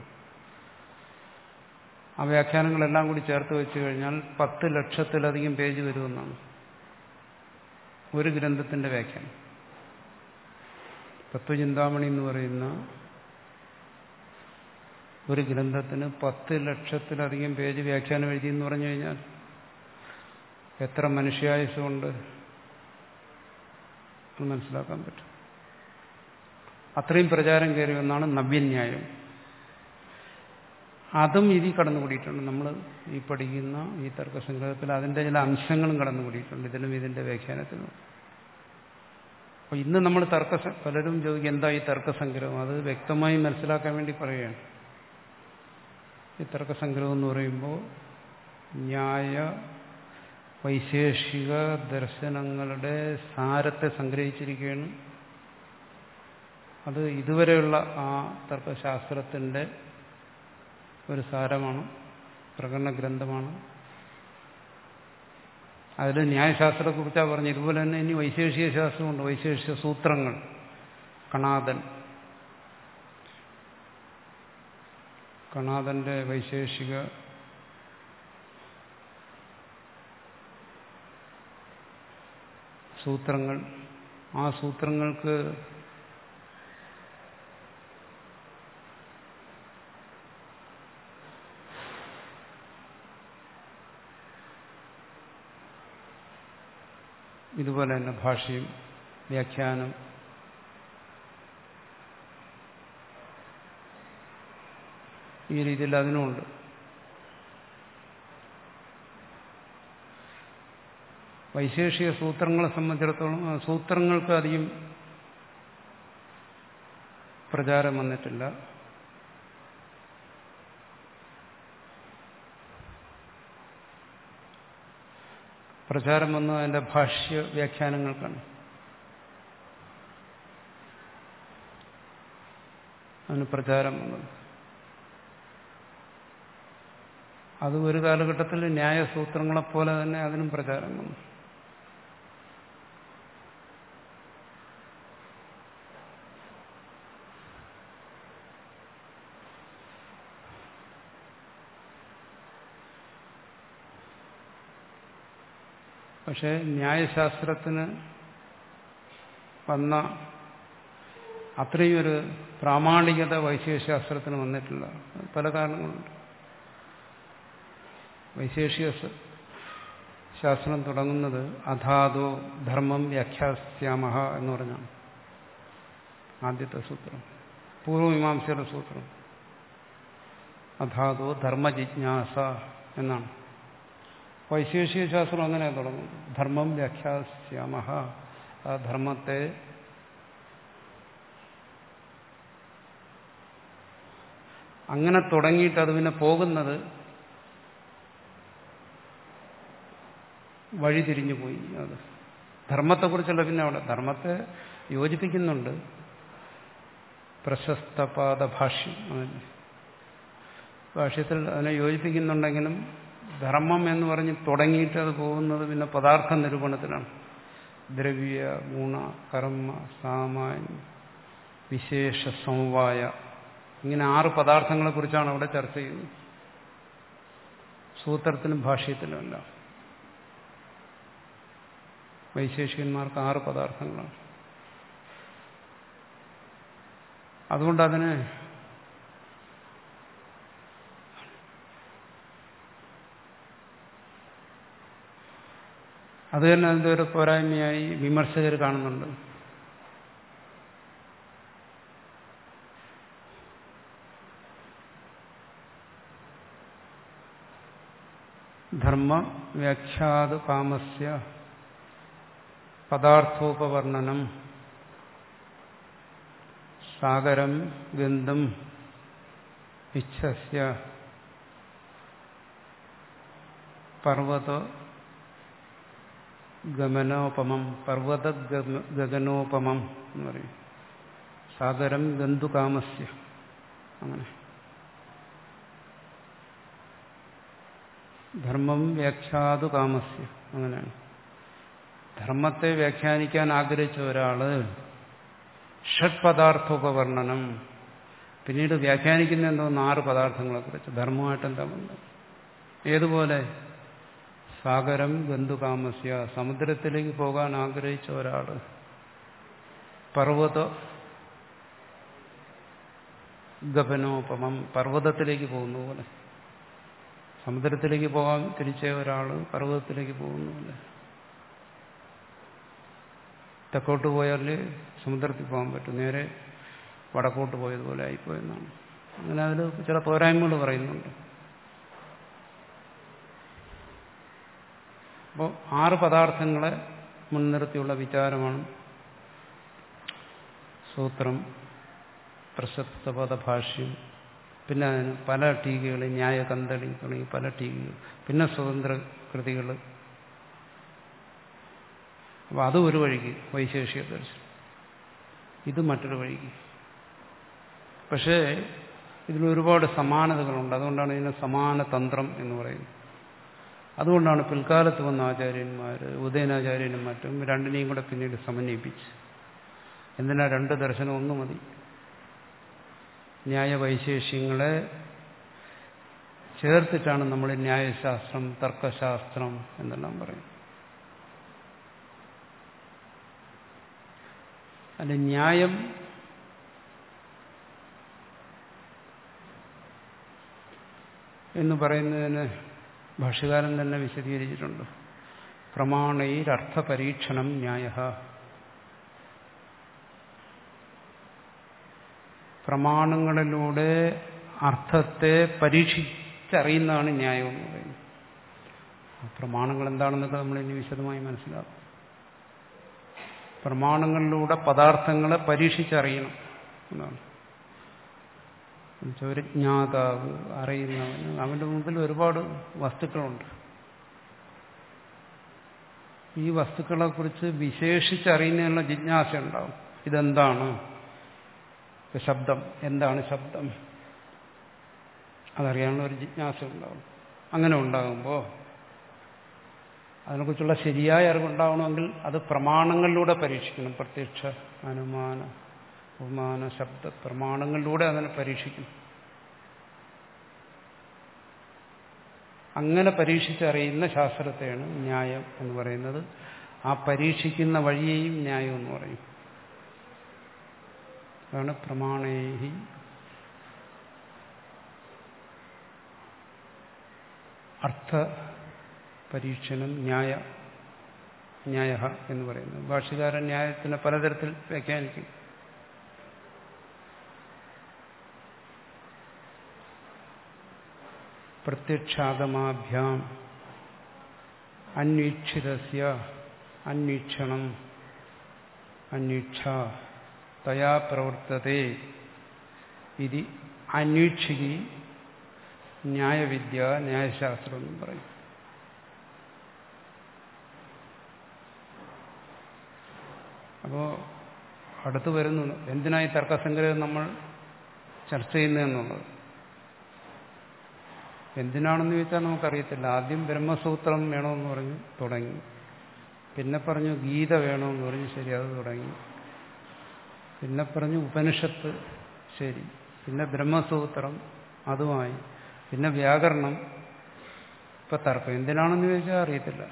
ആ വ്യാഖ്യാനങ്ങളെല്ലാം കൂടി ചേർത്ത് വെച്ച് കഴിഞ്ഞാൽ പത്ത് ലക്ഷത്തിലധികം പേജ് വരുമെന്നാണ് ഒരു ഗ്രന്ഥത്തിന്റെ വ്യാഖ്യാനം. തത്വചിന്താമണി എന്ന് പറയുന്ന ഒരു ഗ്രന്ഥത്തിന് പത്ത് ലക്ഷത്തിലധികം പേജ് വ്യാഖ്യാനം എഴുതി എന്ന് പറഞ്ഞു കഴിഞ്ഞാൽ എത്ര മനുഷ്യായുസ് കൊണ്ട് മനസ്സിലാക്കാൻ പറ്റും. അത്രയും പ്രചാരം കയറി ഒന്നാണ് നവ്യന്യായം. അതും ഇതിൽ കടന്നുകൂടിയിട്ടുണ്ട്. നമ്മൾ ഈ പഠിക്കുന്ന ഈ തർക്കസംഗ്രഹത്തിൽ അതിൻ്റെ ചില അംശങ്ങളും കടന്നുകൂടിയിട്ടുണ്ട് ഇതിലും ഇതിൻ്റെ വ്യാഖ്യാനത്തിലും. അപ്പോൾ ഇന്ന് നമ്മൾ തർക്ക പലരും ചോദിക്കും എന്താ ഈ തർക്കസംഗ്രഹം, അത് വ്യക്തമായി മനസ്സിലാക്കാൻ വേണ്ടി പറയുകയാണ്. ഈ തർക്കസംഗ്രഹം എന്ന് പറയുമ്പോൾ ന്യായ വൈശേഷിക ദർശനങ്ങളുടെ സാരത്തെ സംഗ്രഹിച്ചിരിക്കുകയാണ്. അത് ഇതുവരെയുള്ള ആ തർക്കശാസ്ത്രത്തിൻ്റെ ഒരു സാരമാണ്, പ്രകടന ഗ്രന്ഥമാണ്. അതിൽ ന്യായശാസ്ത്രത്തെക്കുറിച്ചാണ് പറഞ്ഞു. ഇതുപോലെ തന്നെ ഇനി വൈശേഷിക ശാസ്ത്രമുണ്ട്, വൈശേഷിക സൂത്രങ്ങൾ. കണാദൻ കണാദന്റെ വൈശേഷിക സൂത്രങ്ങൾ, ആ സൂത്രങ്ങൾക്ക് ഇതുപോലെ തന്നെ ഭാഷ്യം, വ്യാഖ്യാനം, ഈ രീതിയിൽ അതിനുമുണ്ട്. വൈശേഷിക സൂത്രങ്ങളെ സംബന്ധിച്ചിടത്തോളം ആ സൂത്രങ്ങൾക്ക് അധികം പ്രചാരം വന്നിട്ടില്ല. പ്രചാരം വന്നത് അതിൻ്റെ ഭാഷ്യ വ്യാഖ്യാനങ്ങൾക്കാണ്. അതിന് പ്രചാരം വന്നത് അത് ഒരു കാലഘട്ടത്തിൽ ന്യായസൂത്രങ്ങളെപ്പോലെ തന്നെ അതിനും പ്രചാരം വന്നു. പക്ഷേ ന്യായശാസ്ത്രത്തിന് വന്ന അത്രയും ഒരു പ്രാമാണികത വൈശേഷികശാസ്ത്രത്തിന് വന്നിട്ടില്ല. പല കാരണങ്ങളുണ്ട്. വൈശേഷിക ശാസ്ത്രം തുടങ്ങുന്നത് അധാതോ ധർമ്മം വ്യാഖ്യാസ്യാമഹ എന്ന് പറഞ്ഞാണ് ആദ്യത്തെ സൂത്രം. പൂർവമീമാംസയുടെ സൂത്രം അധാതോ ധർമ്മജിജ്ഞാസ എന്നാണ്. വൈശേഷിക ശാസ്ത്രം അങ്ങനെ തുടങ്ങും. ധർമ്മം വ്യാഖ്യാസ്യാമഹ, ആ ധർമ്മത്തെ അങ്ങനെ തുടങ്ങിയിട്ട് അത് പിന്നെ പോകുന്നത് വഴിതിരിഞ്ഞു പോയി. അത് ധർമ്മത്തെക്കുറിച്ചുള്ള പിന്നെ അവിടെ ധർമ്മത്തെ യോജിപ്പിക്കുന്നുണ്ട്. പ്രശസ്തപാദ ഭാഷ്യം, അതല്ലേ ഭാഷ്യത്തിൽ അതിനെ യോജിപ്പിക്കുന്നുണ്ടെങ്കിലും ധർമ്മം എന്ന് പറഞ്ഞ് തുടങ്ങിയിട്ട് അത് പോകുന്നത് പിന്നെ പദാർത്ഥ നിരൂപണത്തിലാണ്. ദ്രവ്യ, ഗുണ, കർമ്മ, സാമാന്യ, വിശേഷ, സമവായ, ഇങ്ങനെ ആറ് പദാർത്ഥങ്ങളെക്കുറിച്ചാണ് അവിടെ ചർച്ച ചെയ്യുന്നത്. സൂത്രത്തിലും ഭാഷ്യത്തിലുമല്ല. വൈശേഷികന്മാർക്ക് ആറ് പദാർത്ഥങ്ങളാണ്. അതുകൊണ്ട് അതിന് അത് തന്നെ അതിൻ്റെ ഒരു പോരായ്മയായി വിമർശകർ കാണുന്നുണ്ട്. ധർമ്മ വ്യാഖ്യാതു കാമസ്യ പദാർത്ഥോപവർണ്ണനം സാഗരം ഗന്ധം ഇച്ഛസ്യ പർവ്വത ഗമനോപമം, പർവ്വത ഗഗനോപമം എന്ന് പറയും. സാഗരം ഗന്ധുകാമസ്യ, അങ്ങനെ ധർമ്മം വ്യാഖ്യാതു കാമസ്യ, അങ്ങനെയാണ്. ധർമ്മത്തെ വ്യാഖ്യാനിക്കാൻ ആഗ്രഹിച്ച ഒരാള് ഷഡ്പദാർത്ഥോപവർണ്ണനം, പിന്നീട് വ്യാഖ്യാനിക്കുന്ന എന്തോന്ന് ആറ് പദാർത്ഥങ്ങളെ കുറിച്ച്. ധർമ്മമായിട്ട് എന്താ ബന്ധം? ഏതുപോലെ? സാഗരം ഗന്ധുകാമസ്യ, സമുദ്രത്തിലേക്ക് പോകാൻ ആഗ്രഹിച്ച ഒരാള് പർവ്വത ഗമനോപമം, പർവ്വതത്തിലേക്ക് പോകുന്ന പോലെ. സമുദ്രത്തിലേക്ക് പോകാൻ തിരിച്ച ഒരാള് പർവ്വതത്തിലേക്ക് പോകുന്ന പോലെ. തെക്കോട്ട് പോയാൽ സമുദ്രത്തിൽ പോകാൻ പറ്റും, നേരെ വടക്കോട്ട് പോയതുപോലെ ആയിപ്പോയെന്നാണ്. അങ്ങനെ അതിൽ ചില പോരായ്മകൾ പറയുന്നുണ്ട്. അപ്പോൾ ആറ് പദാർത്ഥങ്ങളെ മുൻനിർത്തിയുള്ള വിചാരമാണ് സൂത്രം, പ്രശസ്തപദഭാഷ്യം, പിന്നെ അതിന് പല ടീകകൾ, ന്യായകന്ദളി തുടങ്ങി പല ടീകകൾ, പിന്നെ സ്വതന്ത്ര കൃതികൾ. അപ്പോൾ അത് ഒരു വഴിക്ക് വൈശേഷിക ദർശനം, ഇത് മറ്റൊരു വഴിക്ക്. പക്ഷേ ഇതിലൊരുപാട് സമാനതകളുണ്ട്. അതുകൊണ്ടാണ് ഇതിനെ സമാന തന്ത്രം എന്ന് പറയുന്നത്. അതുകൊണ്ടാണ് പിൽക്കാലത്ത് വന്ന ആചാര്യന്മാർ, ഉദയനാചാര്യനും മറ്റും രണ്ടിനെയും കൂടെ പിന്നീട് സമന്വയിപ്പിച്ച്. എന്തിനാ രണ്ട് ദർശനം? ഒന്ന് മതി. ന്യായവൈശേഷ്യങ്ങളെ ചേർത്തിട്ടാണ് നമ്മൾ ന്യായശാസ്ത്രം, തർക്കശാസ്ത്രം എന്നെല്ലാം പറയും. അല്ല, ന്യായം എന്ന് പറയുന്നതിന് ഭാഷ്യകാരൻ തന്നെ വിശദീകരിച്ചിട്ടുണ്ട്. പ്രമാണൈരർത്ഥപരീക്ഷണം ന്യായഃ. പ്രമാണങ്ങളിലൂടെ അർത്ഥത്തെ പരീക്ഷിച്ചറിയുന്നതാണ് ന്യായം എന്ന് പറയുന്നത്. പ്രമാണങ്ങൾ എന്താണെന്നൊക്കെ നമ്മൾ ഇനി വിശദമായി മനസ്സിലാക്കും. പ്രമാണങ്ങളിലൂടെ പദാർത്ഥങ്ങളെ പരീക്ഷിച്ചറിയണം എന്നാണ്. ഒരു ജ്ഞാതാവ്, അറിയുന്നവന്, അവന്റെ മുമ്പിൽ ഒരുപാട് വസ്തുക്കളുണ്ട്. ഈ വസ്തുക്കളെക്കുറിച്ച് വിശേഷിച്ചറിയുന്നതിനുള്ള ജിജ്ഞാസ ഉണ്ടാവും. ഇതെന്താണ് ശബ്ദം, എന്താണ് ശബ്ദം, അതറിയാനുള്ള ഒരു ജിജ്ഞാസ ഉണ്ടാവും. അങ്ങനെ ഉണ്ടാകുമ്പോൾ അതിനെക്കുറിച്ചുള്ള ശരിയായ അറിവുണ്ടാവണമെങ്കിൽ അത് പ്രമാണങ്ങളിലൂടെ പരീക്ഷിക്കണം. പ്രത്യക്ഷ, അനുമാന, ഉപമാന, ശബ്ദ പ്രമാണങ്ങളിലൂടെ അതിനെ പരീക്ഷിക്കണം. അങ്ങനെ പരീക്ഷിച്ചറിയുന്ന ശാസ്ത്രത്തെയാണ് ന്യായം എന്ന് പറയുന്നത്. ആ പരീക്ഷിക്കുന്ന വഴിയെയും ന്യായം എന്ന് പറയും. അതാണ് പ്രമാണേഹി അർത്ഥ പരീക്ഷണം ന്യായ ന്യായ എന്ന് പറയുന്നത്. ഭാഷ്യകാരൻ ന്യായത്തിനെ പലതരത്തിൽ വ്യാഖ്യാനിക്കും. പ്രത്യക്ഷാഗമാഭ്യാം അന്വീക്ഷിതസ്യ അന്വീക്ഷണം അന്വീക്ഷ തയാ പ്രവർത്തതേ ഇതി അന്വീക്ഷികി ന്യായവിദ്യ ന്യായശാസ്ത്രം എന്ന് പറയും. അപ്പോൾ അടുത്ത് വരുന്നു എന്തിനായി തർക്കസംഗ്രഹം നമ്മൾ ചർച്ച ചെയ്യുന്നതെന്നുള്ളത്. എന്തിനാണെന്ന് ചോദിച്ചാൽ നമുക്കറിയത്തില്ല. ആദ്യം ബ്രഹ്മസൂത്രം വേണമെന്ന് പറഞ്ഞു തുടങ്ങി, പിന്നെ പറഞ്ഞു ഗീത വേണമെന്ന് പറഞ്ഞു, ശരി, അത് തുടങ്ങി. പിന്നെ പറഞ്ഞു ഉപനിഷത്ത്, ശരി, പിന്നെ ബ്രഹ്മസൂത്രം, അതുമായി, പിന്നെ വ്യാകരണം, ഇപ്പൊ തർക്കം. എന്തിനാണെന്ന് ചോദിച്ചാൽ അറിയത്തില്ല.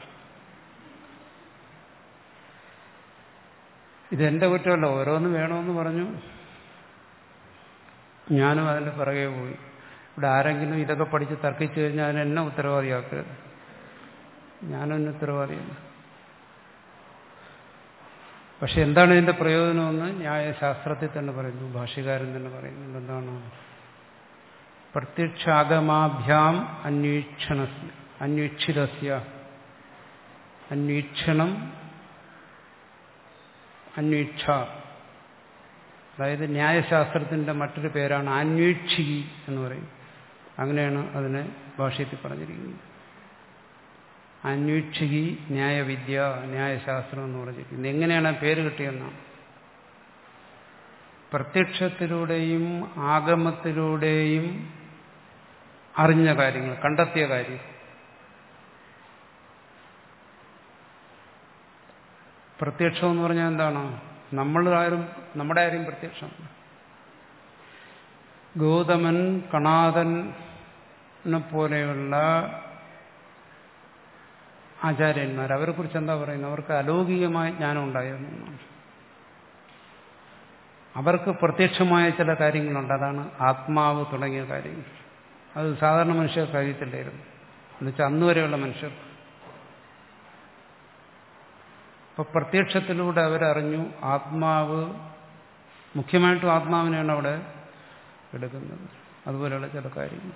ഇതെന്റെ കുറ്റമല്ല, ഓരോന്ന് വേണമെന്ന് പറഞ്ഞു, ഞാനും അതിൻ്റെ പിറകെ പോയി. ഇവിടെ ആരെങ്കിലും ഇതൊക്കെ പഠിച്ച് തർക്കിച്ചു കഴിഞ്ഞാൽ അതിന് എന്നെ ഉത്തരവാദിയാക്കരുത്. ഞാനൊന്നും ഉത്തരവാദിയല്ല. പക്ഷെ എന്താണ് ഇതിന്റെ പ്രയോജനമെന്ന് ന്യായശാസ്ത്രത്തിൽ തന്നെ പറയുന്നു, ഭാഷ്യകാരൻ തന്നെ പറയുന്നുണ്ട്. എന്താണ്? പ്രത്യക്ഷാഗമാഭ്യാം അന്വീക്ഷണ അന്വീക്ഷിതസ്യ അന്വീക്ഷണം അന്വീക്ഷ. അതായത് ന്യായശാസ്ത്രത്തിന്റെ മറ്റൊരു പേരാണ് അന്വീക്ഷികി എന്ന് പറയും. അങ്ങനെയാണ് അതിനെ ഭാഷ്യത്തിൽ പറഞ്ഞിരിക്കുന്നത്. അന്വീക്ഷികി ന്യായവിദ്യ ന്യായശാസ്ത്രം എന്ന് പറഞ്ഞിരിക്കുന്നത്. എങ്ങനെയാണ് ആ പേര് കിട്ടിയെന്നാണ്. പ്രത്യക്ഷത്തിലൂടെയും ആഗമത്തിലൂടെയും അറിഞ്ഞ കാര്യങ്ങൾ, കണ്ടെത്തിയ കാര്യം. പ്രത്യക്ഷം എന്ന് പറഞ്ഞാൽ എന്താണ്? നമ്മൾ ആരും നമ്മുടെ ആരും പ്രത്യക്ഷമാണ്. ഗൗതമൻ, കണാദനെ പോലെയുള്ള ആചാര്യന്മാർ, അവരെ കുറിച്ച് എന്താ പറയുന്നത്? അവർക്ക് അലൗകികമായ ജ്ഞാനം ഉണ്ടായിരുന്നു. അവർക്ക് പ്രത്യക്ഷമായ ചില കാര്യങ്ങളുണ്ട്. അതാണ് ആത്മാവ് തുടങ്ങിയ കാര്യങ്ങൾ. അത് സാധാരണ മനുഷ്യർക്ക് അറിയത്തില്ലായിരുന്നു. എന്നുവെച്ചാൽ അന്ന് വരെയുള്ള മനുഷ്യർ. അപ്പൊ പ്രത്യക്ഷത്തിലൂടെ അവരറിഞ്ഞു ആത്മാവ്, മുഖ്യമായിട്ടും ആത്മാവിനെയാണ് അവിടെ എടുക്കുന്നത്. അതുപോലെയുള്ള ചില കാര്യങ്ങൾ.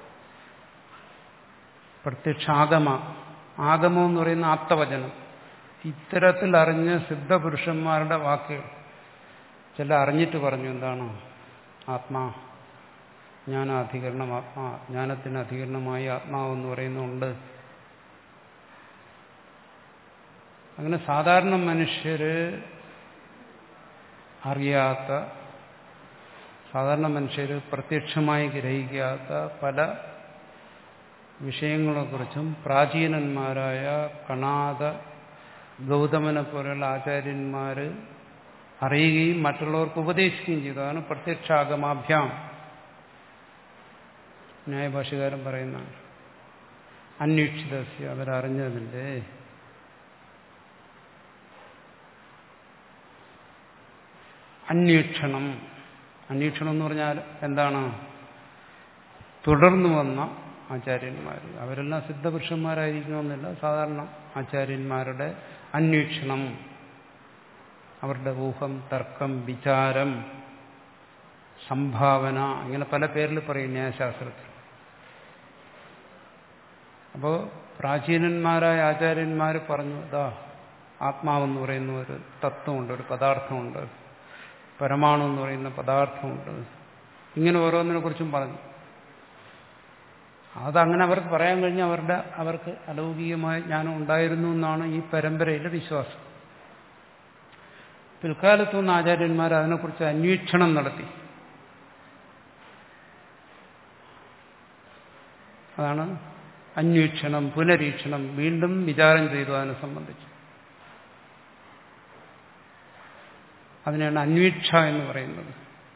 പ്രത്യക്ഷാഗമ, ആഗമം എന്ന് പറയുന്ന ആപ്തവചനം. ഇത്തരത്തിൽ അറിഞ്ഞ സിദ്ധപുരുഷന്മാരുടെ വാക്കുകൾ ചില അറിഞ്ഞിട്ട് പറഞ്ഞു. എന്താണ്? ആത്മാ, ജ്ഞാനാധികരണം ആത്മാ, ജ്ഞാനത്തിന് അധികരണമായി ആത്മാവെന്ന് പറയുന്നുണ്ട്. അങ്ങനെ സാധാരണ മനുഷ്യര് അറിയാത്ത, സാധാരണ മനുഷ്യര് പ്രത്യക്ഷമായി ഗ്രഹിക്കാത്ത പല വിഷയങ്ങളെക്കുറിച്ചും പ്രാചീനന്മാരായ കണാദ, ഗൗതമനെ പോലെയുള്ള ആചാര്യന്മാര് അറിയുകയും മറ്റുള്ളവർക്ക് ഉപദേശിക്കുകയും ചെയ്തതാണ് പ്രത്യക്ഷാഗമാഭ്യാം. ന്യായഭാഷ്യകാരൻ പറയുന്നതാണ്. അന്വീക്ഷിതസ്യ, അവരറിഞ്ഞതിൻ്റെ അന്വേഷണം. അന്വേഷണം എന്ന് പറഞ്ഞാൽ എന്താണ്? തുടർന്നു വന്ന ആചാര്യന്മാർ. അവരെല്ലാം സിദ്ധപുരുഷന്മാരായിരിക്കണമെന്നില്ല. സാധാരണ ആചാര്യന്മാരുടെ അന്വേഷണം, അവരുടെ ഊഹം, തർക്കം, വിചാരം, സംഭാവന, ഇങ്ങനെ പല പേരിൽ പറയും ന്യായശാസ്ത്രത്തിൽ. അപ്പോൾ പ്രാചീനന്മാരായ ആചാര്യന്മാർ പറഞ്ഞു, ഇതാ ആത്മാവെന്ന് പറയുന്ന ഒരു തത്വമുണ്ട്, ഒരു പദാർത്ഥമുണ്ട്, പരമാണു എന്ന് പറയുന്ന പദാർത്ഥമുണ്ട്, ഇങ്ങനെ ഓരോന്നിനെ കുറിച്ചും പറഞ്ഞു. അതങ്ങനെ അവർക്ക് പറയാൻ കഴിഞ്ഞാൽ അവരുടെ അവർക്ക് അലൗകികമായ ജ്ഞാനം ഉണ്ടായിരുന്നു എന്നാണ് ഈ പരമ്പരയിലെ വിശ്വാസം. പിൽക്കാലത്തു നിന്ന് ആചാര്യന്മാർ അതിനെക്കുറിച്ച് അന്വേഷണം നടത്തി. അതാണ് അന്വേഷണം, പുനരീക്ഷണം, വീണ്ടും വിചാരം ചെയ്തു അതിനെ സംബന്ധിച്ച്. അതിനെയാണ് അന്വീക്ഷ എന്ന് പറയുന്നത്.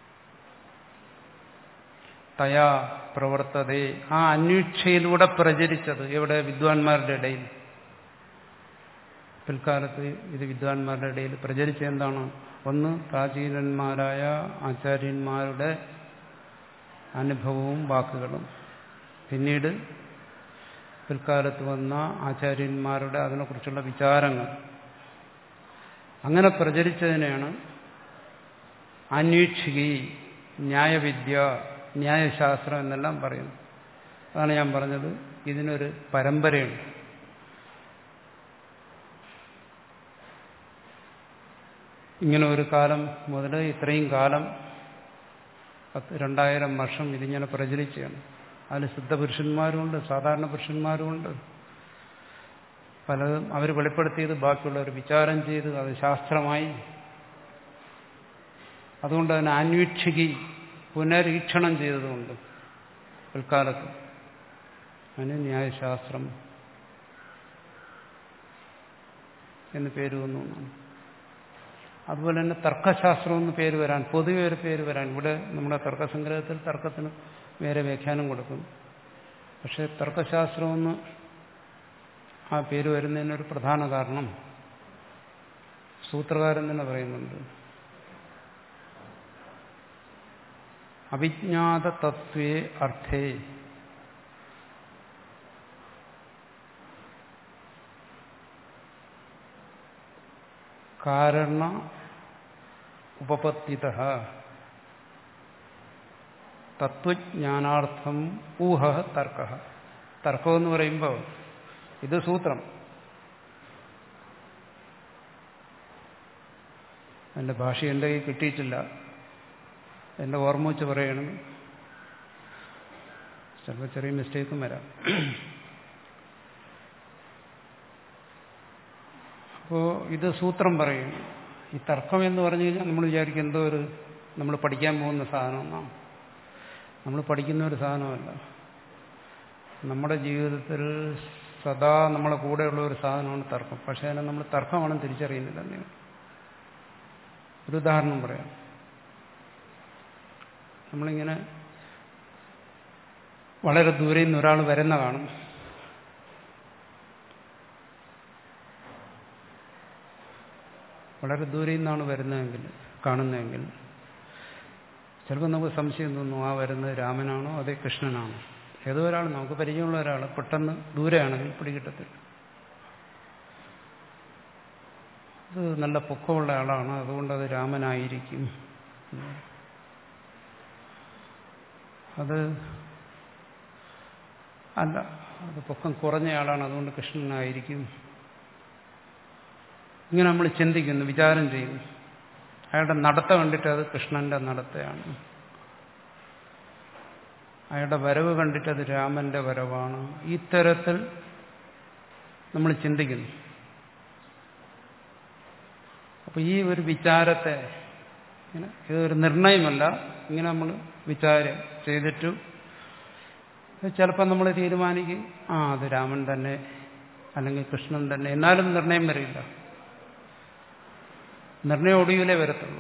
തയാ പ്രവർത്തതേ, ആ അന്വീക്ഷയിലൂടെ പ്രചരിച്ചത് എവിടെ? വിദ്വാൻമാരുടെ ഇടയിൽ. പിൽക്കാലത്ത് ഇത് വിദ്വാൻമാരുടെ ഇടയിൽ പ്രചരിച്ച എന്താണ്? ഒന്ന് പ്രാചീനന്മാരായ ആചാര്യന്മാരുടെ അനുഭവവും വാക്കുകളും, പിന്നീട് പിൽക്കാലത്ത് വന്ന ആചാര്യന്മാരുടെ അതിനെക്കുറിച്ചുള്ള വിചാരങ്ങൾ. അങ്ങനെ പ്രചരിച്ചതിനെയാണ് അന്വീക്ഷികി, ന്യായവിദ്യ, ന്യായശാസ്ത്രം എന്നെല്ലാം പറയുന്നു. അതാണ് ഞാൻ പറഞ്ഞത്, ഇതിനൊരു പരമ്പരയുണ്ട്. ഇങ്ങനെ ഒരു കാലം മുതൽ ഇത്രയും കാലം, പത്ത് രണ്ടായിരം വർഷം ഇതിങ്ങനെ പ്രചരിക്കുകയാണ്. അതിൽ സിദ്ധപുരുഷന്മാരുമുണ്ട്, സാധാരണ പുരുഷന്മാരുമുണ്ട്. പലതും അവർ വെളിപ്പെടുത്തിയത് ബാക്കിയുള്ളവർ വിചാരം ചെയ്ത് അത് ശാസ്ത്രമായി. അതുകൊണ്ട് അതിനെ അന്വീക്ഷിക്കി, പുനരീക്ഷണം ചെയ്തതുകൊണ്ട് പിൽക്കാലത്ത് അതിന് ന്യായശാസ്ത്രം എന്ന് പേര് വന്നു. അതുപോലെ തന്നെ തർക്കശാസ്ത്രം എന്ന് പേര് വരാൻ, പൊതുവെ ഒരു പേര് വരാൻ, ഇവിടെ നമ്മുടെ തർക്കസംഗ്രഹത്തിൽ തർക്കത്തിന് വേറെ വ്യാഖ്യാനം കൊടുക്കും. പക്ഷെ തർക്കശാസ്ത്രമെന്ന് ആ പേര് വരുന്നതിനൊരു പ്രധാന കാരണം സൂത്രകാരൻ തന്നെ പറയുന്നുണ്ട്. അവിജ്ഞാത തത്വേ അർത്ഥേ കാരണ ഉപപത്തിതഃ തത്വജ്ഞാനാർത്ഥം ഊഹ തർക്ക. തർക്കം എന്ന് പറയുമ്പോൾ ഇത് സൂത്രം. എൻ്റെ ഭാഷ എൻ്റെ കയ്യിൽ കിട്ടിയിട്ടില്ല, എൻ്റെ ഓർമ്മ വെച്ച് പറയണം. ചിലപ്പോൾ ചെറിയ മിസ്റ്റേക്കും വരാം. അപ്പോൾ ഇത് സൂത്രം പറയും. ഈ തർക്കം എന്ന് പറഞ്ഞു കഴിഞ്ഞാൽ നമ്മൾ വിചാരിക്കും എന്തോ ഒരു നമ്മൾ പഠിക്കാൻ പോകുന്ന സാധനമെന്നാണ്. നമ്മൾ പഠിക്കുന്ന ഒരു സാധനമല്ല. നമ്മുടെ ജീവിതത്തിൽ സദാ നമ്മളെ കൂടെയുള്ള ഒരു സാധനമാണ് തർക്കം. പക്ഷേ അതിനെ നമ്മൾ തർക്കമാണെന്ന് തിരിച്ചറിയുന്നില്ല. നിങ്ങൾ ഒരു ഉദാഹരണം പറയാം. നമ്മളിങ്ങനെ വളരെ ദൂരെ നിന്ന് ഒരാൾ വരുന്ന കാണും. വളരെ ദൂരെ നിന്നാണ് വരുന്നതെങ്കിൽ കാണുന്നതെങ്കിൽ ചിലപ്പോൾ നമുക്ക് സംശയം തോന്നും, ആ വരുന്നത് രാമനാണോ അതേ കൃഷ്ണനാണോ? ഏതോ ഒരാൾ, നമുക്ക് പരിചയമുള്ള ഒരാൾ പെട്ടെന്ന് ദൂരെയാണെങ്കിൽ പിടികിട്ടത്തില്ല. അത് നല്ല പൊക്കമുള്ള ആളാണ്, അതുകൊണ്ട് അത് രാമനായിരിക്കും. അത് അല്ല, അത് പൊക്കം കുറഞ്ഞ ആളാണ്, അതുകൊണ്ട് കൃഷ്ണനായിരിക്കും. ഇങ്ങനെ നമ്മൾ ചിന്തിക്കുന്നു, വിചാരം ചെയ്യുന്നു. അയാളുടെ നടത്ത കണ്ടിട്ട് അത് കൃഷ്ണന്റെ നടത്തയാണ്, അയാളുടെ വരവ് കണ്ടിട്ട് അത് രാമന്റെ വരവാണ്. ഇത്തരത്തിൽ നമ്മൾ ചിന്തിക്കുന്നു. അപ്പൊ ഈ ഒരു വിചാരത്തെ ഇങ്ങനെ, ഇതൊരു നിർണയമല്ല, ഇങ്ങനെ നമ്മൾ വിചാരം ചെയ്തിട്ട് ചിലപ്പോൾ നമ്മൾ തീരുമാനിക്കും, ആ അത് രാമൻ തന്നെ അല്ലെങ്കിൽ കൃഷ്ണൻ തന്നെ. എന്നാലും നിർണയം വരില്ല. നിർണയം ഒടുവിലേ വരത്തുള്ളൂ.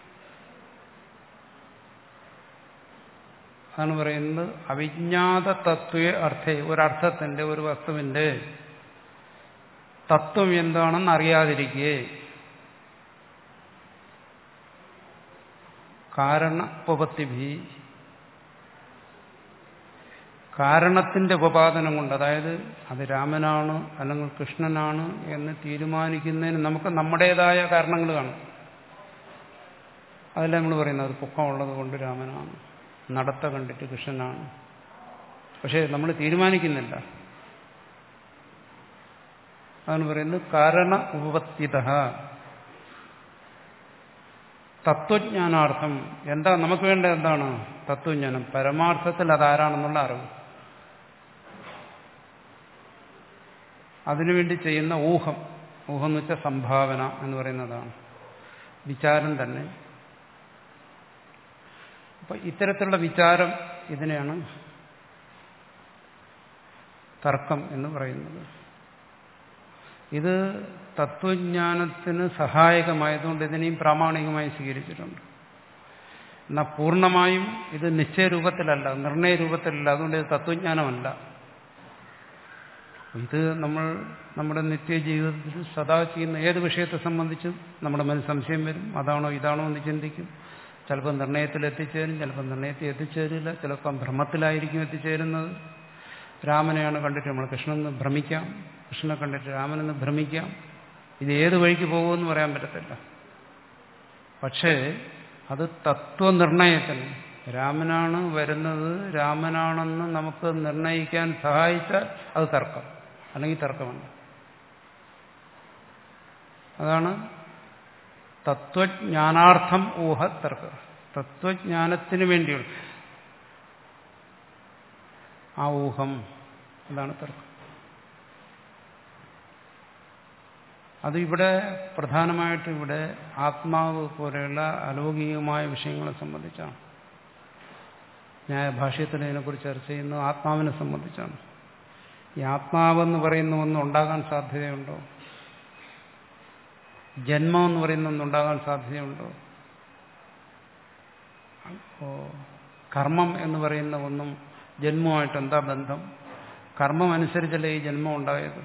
അതാണ് പറയുന്നത് അവിജ്ഞാത തത്വേ അർത്ഥേ. ഒരർത്ഥത്തിന്റെ, ഒരു വസ്തുവിന്റെ തത്വം എന്താണെന്ന് അറിയാതിരിക്കേ കാരണോപപത്തിഭി, കാരണത്തിന്റെ ഉപാദനം കൊണ്ട്, അതായത് അത് രാമനാണ് അല്ലെങ്കിൽ കൃഷ്ണനാണ് എന്ന് തീരുമാനിക്കുന്നതിന് നമുക്ക് നമ്മുടേതായ കാരണങ്ങൾ കാണും. അതല്ല നമ്മൾ പറയുന്നത് അത് പൊക്കമുള്ളത് കൊണ്ട് രാമനാണ്, നടത്ത കണ്ടിട്ട് കൃഷ്ണനാണ്. പക്ഷെ നമ്മൾ തീരുമാനിക്കുന്നില്ല. അതാണ് പറയുന്നത് കാരണ ഉപപത്തിത തത്വജ്ഞാനാർത്ഥം. എന്താ നമുക്ക് വേണ്ട? എന്താണ് തത്വജ്ഞാനം? പരമാർത്ഥത്തിൽ അതാരാണെന്നുള്ള അറിവ്. അതിനുവേണ്ടി ചെയ്യുന്ന ഊഹം. ഊഹം എന്ന് വെച്ചാൽ സംഭാവന എന്ന് പറയുന്നതാണ്, വിചാരം തന്നെ. അപ്പൊ ഇത്തരത്തിലുള്ള വിചാരം, ഇതിനെയാണ് തർക്കം എന്ന് പറയുന്നത്. ഇത് തത്വജ്ഞാനത്തിന് സഹായകമായതുകൊണ്ട് ഇതിനെയും പ്രാമാണികമായി സ്വീകരിച്ചിട്ടുണ്ട്. എന്നാൽ പൂർണ്ണമായും ഇത് നിശ്ചയരൂപത്തിലല്ല, നിർണയരൂപത്തിലല്ല. അതുകൊണ്ട് ഇത് തത്വജ്ഞാനമല്ല. ഇത് നമ്മൾ നമ്മുടെ നിത്യജീവിതത്തിൽ സദാ ചെയ്യുന്ന ഏത് വിഷയത്തെ സംബന്ധിച്ചും നമ്മുടെ മനസ്സ് സംശയം വരും. അതാണോ ഇതാണോ എന്ന് ചിന്തിക്കും. ചിലപ്പോൾ നിർണയത്തിൽ എത്തിച്ചേരും, ചിലപ്പോൾ നിർണയത്തിൽ എത്തിച്ചേരില്ല, ചിലപ്പോൾ ഭ്രമത്തിലായിരിക്കും എത്തിച്ചേരുന്നത്. രാമനെയാണ് കണ്ടിട്ട് നമ്മൾ കൃഷ്ണനെന്ന് ഭ്രമിക്കാം, കൃഷ്ണനെ കണ്ടിട്ട് രാമനെന്ന് ഭ്രമിക്കാം. ഇത് ഏത് വഴിക്ക് പോകുമെന്ന് പറയാൻ പറ്റത്തില്ല. പക്ഷേ അത് തത്വനിർണയത്തിന് രാമനാണ് വരുന്നത്, രാമനാണെന്ന് നമുക്ക് നിർണയിക്കാൻ സഹായിച്ചാൽ അത് തർക്കം, അല്ലെങ്കിൽ തർക്കമല്ല. അതാണ് തത്വജ്ഞാനാർത്ഥം ഊഹ തർക്ക. തത്വജ്ഞാനത്തിന് വേണ്ടിയുള്ള ആ ഊഹം, അതാണ് തർക്കം. അത് ഇവിടെ പ്രധാനമായിട്ടും ഇവിടെ ആത്മാവ് പോലെയുള്ള അലൗകികമായ വിഷയങ്ങളെ സംബന്ധിച്ചാണ്. ന്യായഭാഷ്യത്തിൽ ഇതിനെക്കുറിച്ച് ചർച്ച ചെയ്യുന്നത് ആത്മാവിനെ സംബന്ധിച്ചാണ്. ഈ ആത്മാവെന്ന് പറയുന്ന ഒന്നും ഉണ്ടാകാൻ സാധ്യതയുണ്ടോ? ജന്മം എന്ന് പറയുന്ന ഒന്നുണ്ടാകാൻ സാധ്യതയുണ്ടോ? അപ്പോ കർമ്മം എന്ന് പറയുന്ന ഒന്നും ജന്മമായിട്ട് എന്താ ബന്ധം? കർമ്മം അനുസരിച്ചല്ലേ ഈ ജന്മം ഉണ്ടായത്.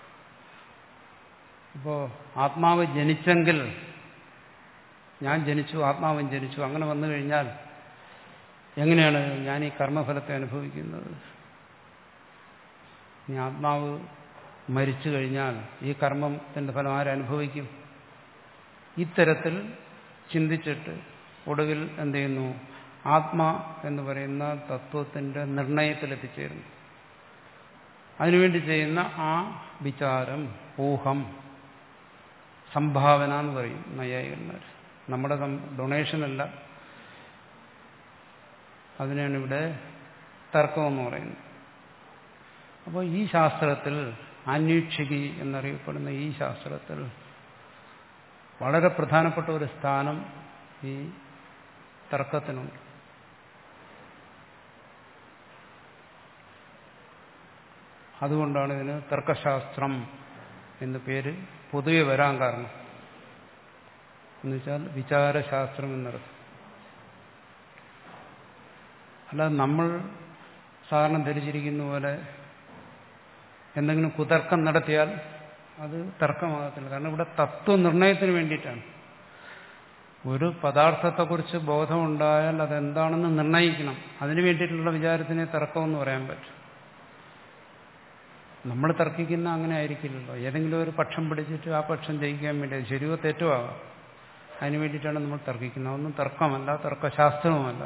ഇപ്പോ ആത്മാവ് ജനിച്ചെങ്കിൽ ഞാൻ ജനിച്ചു, ആത്മാവും ജനിച്ചു, അങ്ങനെ വന്നു കഴിഞ്ഞാൽ എങ്ങനെയാണ് ഞാൻ ഈ കർമ്മഫലത്തെ അനുഭവിക്കുന്നത്? ഈ ആത്മാവ് മരിച്ചു കഴിഞ്ഞാൽ ഈ കർമ്മത്തിന്റെ ഫലം ആരനുഭവിക്കും? ഇത്തരത്തിൽ ചിന്തിച്ചിട്ട് ഒടുവിൽ എന്ത് ചെയ്യുന്നു? ആത്മാ എന്ന് പറയുന്ന തത്വത്തിന്റെ നിർണയത്തിലെത്തിച്ചേരുന്നു. അതിനുവേണ്ടി ചെയ്യുന്ന ആ വിചാരം, ഊഹം, സംഭാവന എന്ന് പറയും നൈയായികന്മാർ. നമ്മുടെ ഡൊണേഷനല്ല, അതിനാണ് ഇവിടെ തർക്കമെന്ന് പറയുന്നത്. അപ്പോൾ ഈ ശാസ്ത്രത്തിൽ, അന്വീക്ഷികി എന്നറിയപ്പെടുന്ന ഈ ശാസ്ത്രത്തിൽ വളരെ പ്രധാനപ്പെട്ട ഒരു സ്ഥാനം ഈ തർക്കത്തിനുണ്ട്. അതുകൊണ്ടാണ് ഇതിന് തർക്കശാസ്ത്രം എന്ന പേര് പൊതുവെ വരാൻ കാരണം. എന്നുവെച്ചാൽ വിചാരശാസ്ത്രം എന്നർത്ഥം. അല്ലാതെ നമ്മൾ സാധാരണ ധരിച്ചിരിക്കുന്ന പോലെ എന്തെങ്കിലും കുതർക്കം നടത്തിയാൽ അത് തർക്കമാകത്തില്ല. കാരണം ഇവിടെ തത്വനിർണയത്തിന് വേണ്ടിയിട്ടാണ്. ഒരു പദാർത്ഥത്തെക്കുറിച്ച് ബോധമുണ്ടായാൽ അതെന്താണെന്ന് നിർണയിക്കണം. അതിനു വേണ്ടിയിട്ടുള്ള വിചാരത്തിനെ തർക്കമെന്ന് പറയാൻ പറ്റും. നമ്മൾ തർക്കിക്കുന്ന അങ്ങനെ ആയിരിക്കില്ലല്ലോ. ഏതെങ്കിലും ഒരു പക്ഷം പിടിച്ചിട്ട് ആ പക്ഷം ജയിക്കാൻ വേണ്ടി, ശരിയോ തെറ്റോ ആകാം, അതിനു വേണ്ടിയിട്ടാണ് നമ്മൾ തർക്കിക്കുന്നത്. അതൊന്നും തർക്കമല്ല, തർക്കശാസ്ത്രവുമല്ല.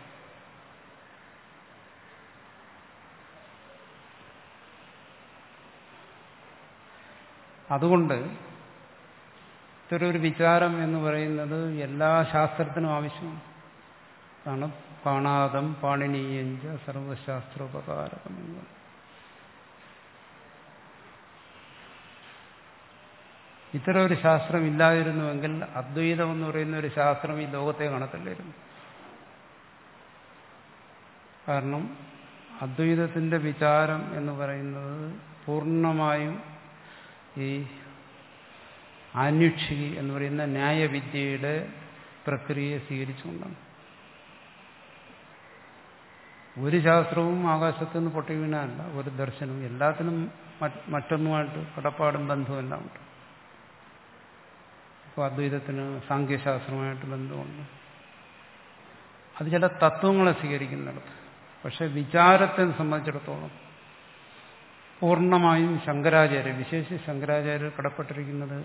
അതുകൊണ്ട് ഇത്തരൊരു വിചാരം എന്ന് പറയുന്നത് എല്ലാ ശാസ്ത്രത്തിനും ആവശ്യമാണ്. അതാണ് കാണാതം പാണിനീയഞ്ച സർവശാസ്ത്രോപകാരകം എന്ന്. ഇത്തരം ഒരു ശാസ്ത്രം ഇല്ലാതിരുന്നുവെങ്കിൽ അദ്വൈതം എന്ന് പറയുന്ന ഒരു ശാസ്ത്രം ഈ ലോകത്തെ കാണത്തില്ലായിരുന്നു. കാരണം അദ്വൈതത്തിന്റെ വിചാരം എന്ന് പറയുന്നത് പൂർണ്ണമായും ഈ ആന്വീക്ഷികി എന്ന് പറയുന്ന ന്യായവിദ്യയുടെ പ്രക്രിയയെ സ്വീകരിച്ചുകൊണ്ടാണ്. ഒരു ശാസ്ത്രവും ആകാശത്തു നിന്ന് പൊട്ടി വീണല്ല, ഒരു ദർശനവും. എല്ലാത്തിനും മറ്റൊന്നുമായിട്ട് കടപ്പാടും ബന്ധവും എല്ലാം ഉണ്ട്. ഇപ്പോൾ അദ്വൈതത്തിന് സാഖ്യശാസ്ത്രമായിട്ട് ബന്ധമുണ്ട്. അത് ചില തത്വങ്ങളെ സ്വീകരിക്കുന്നിടത്ത്. പക്ഷെ വിചാരത്തെ സംബന്ധിച്ചിടത്തോളം പൂർണ്ണമായും ശങ്കരാചാര്യ, വിശേഷിച്ച് ശങ്കരാചാര്യർ കടപ്പെട്ടിരിക്കുന്നത്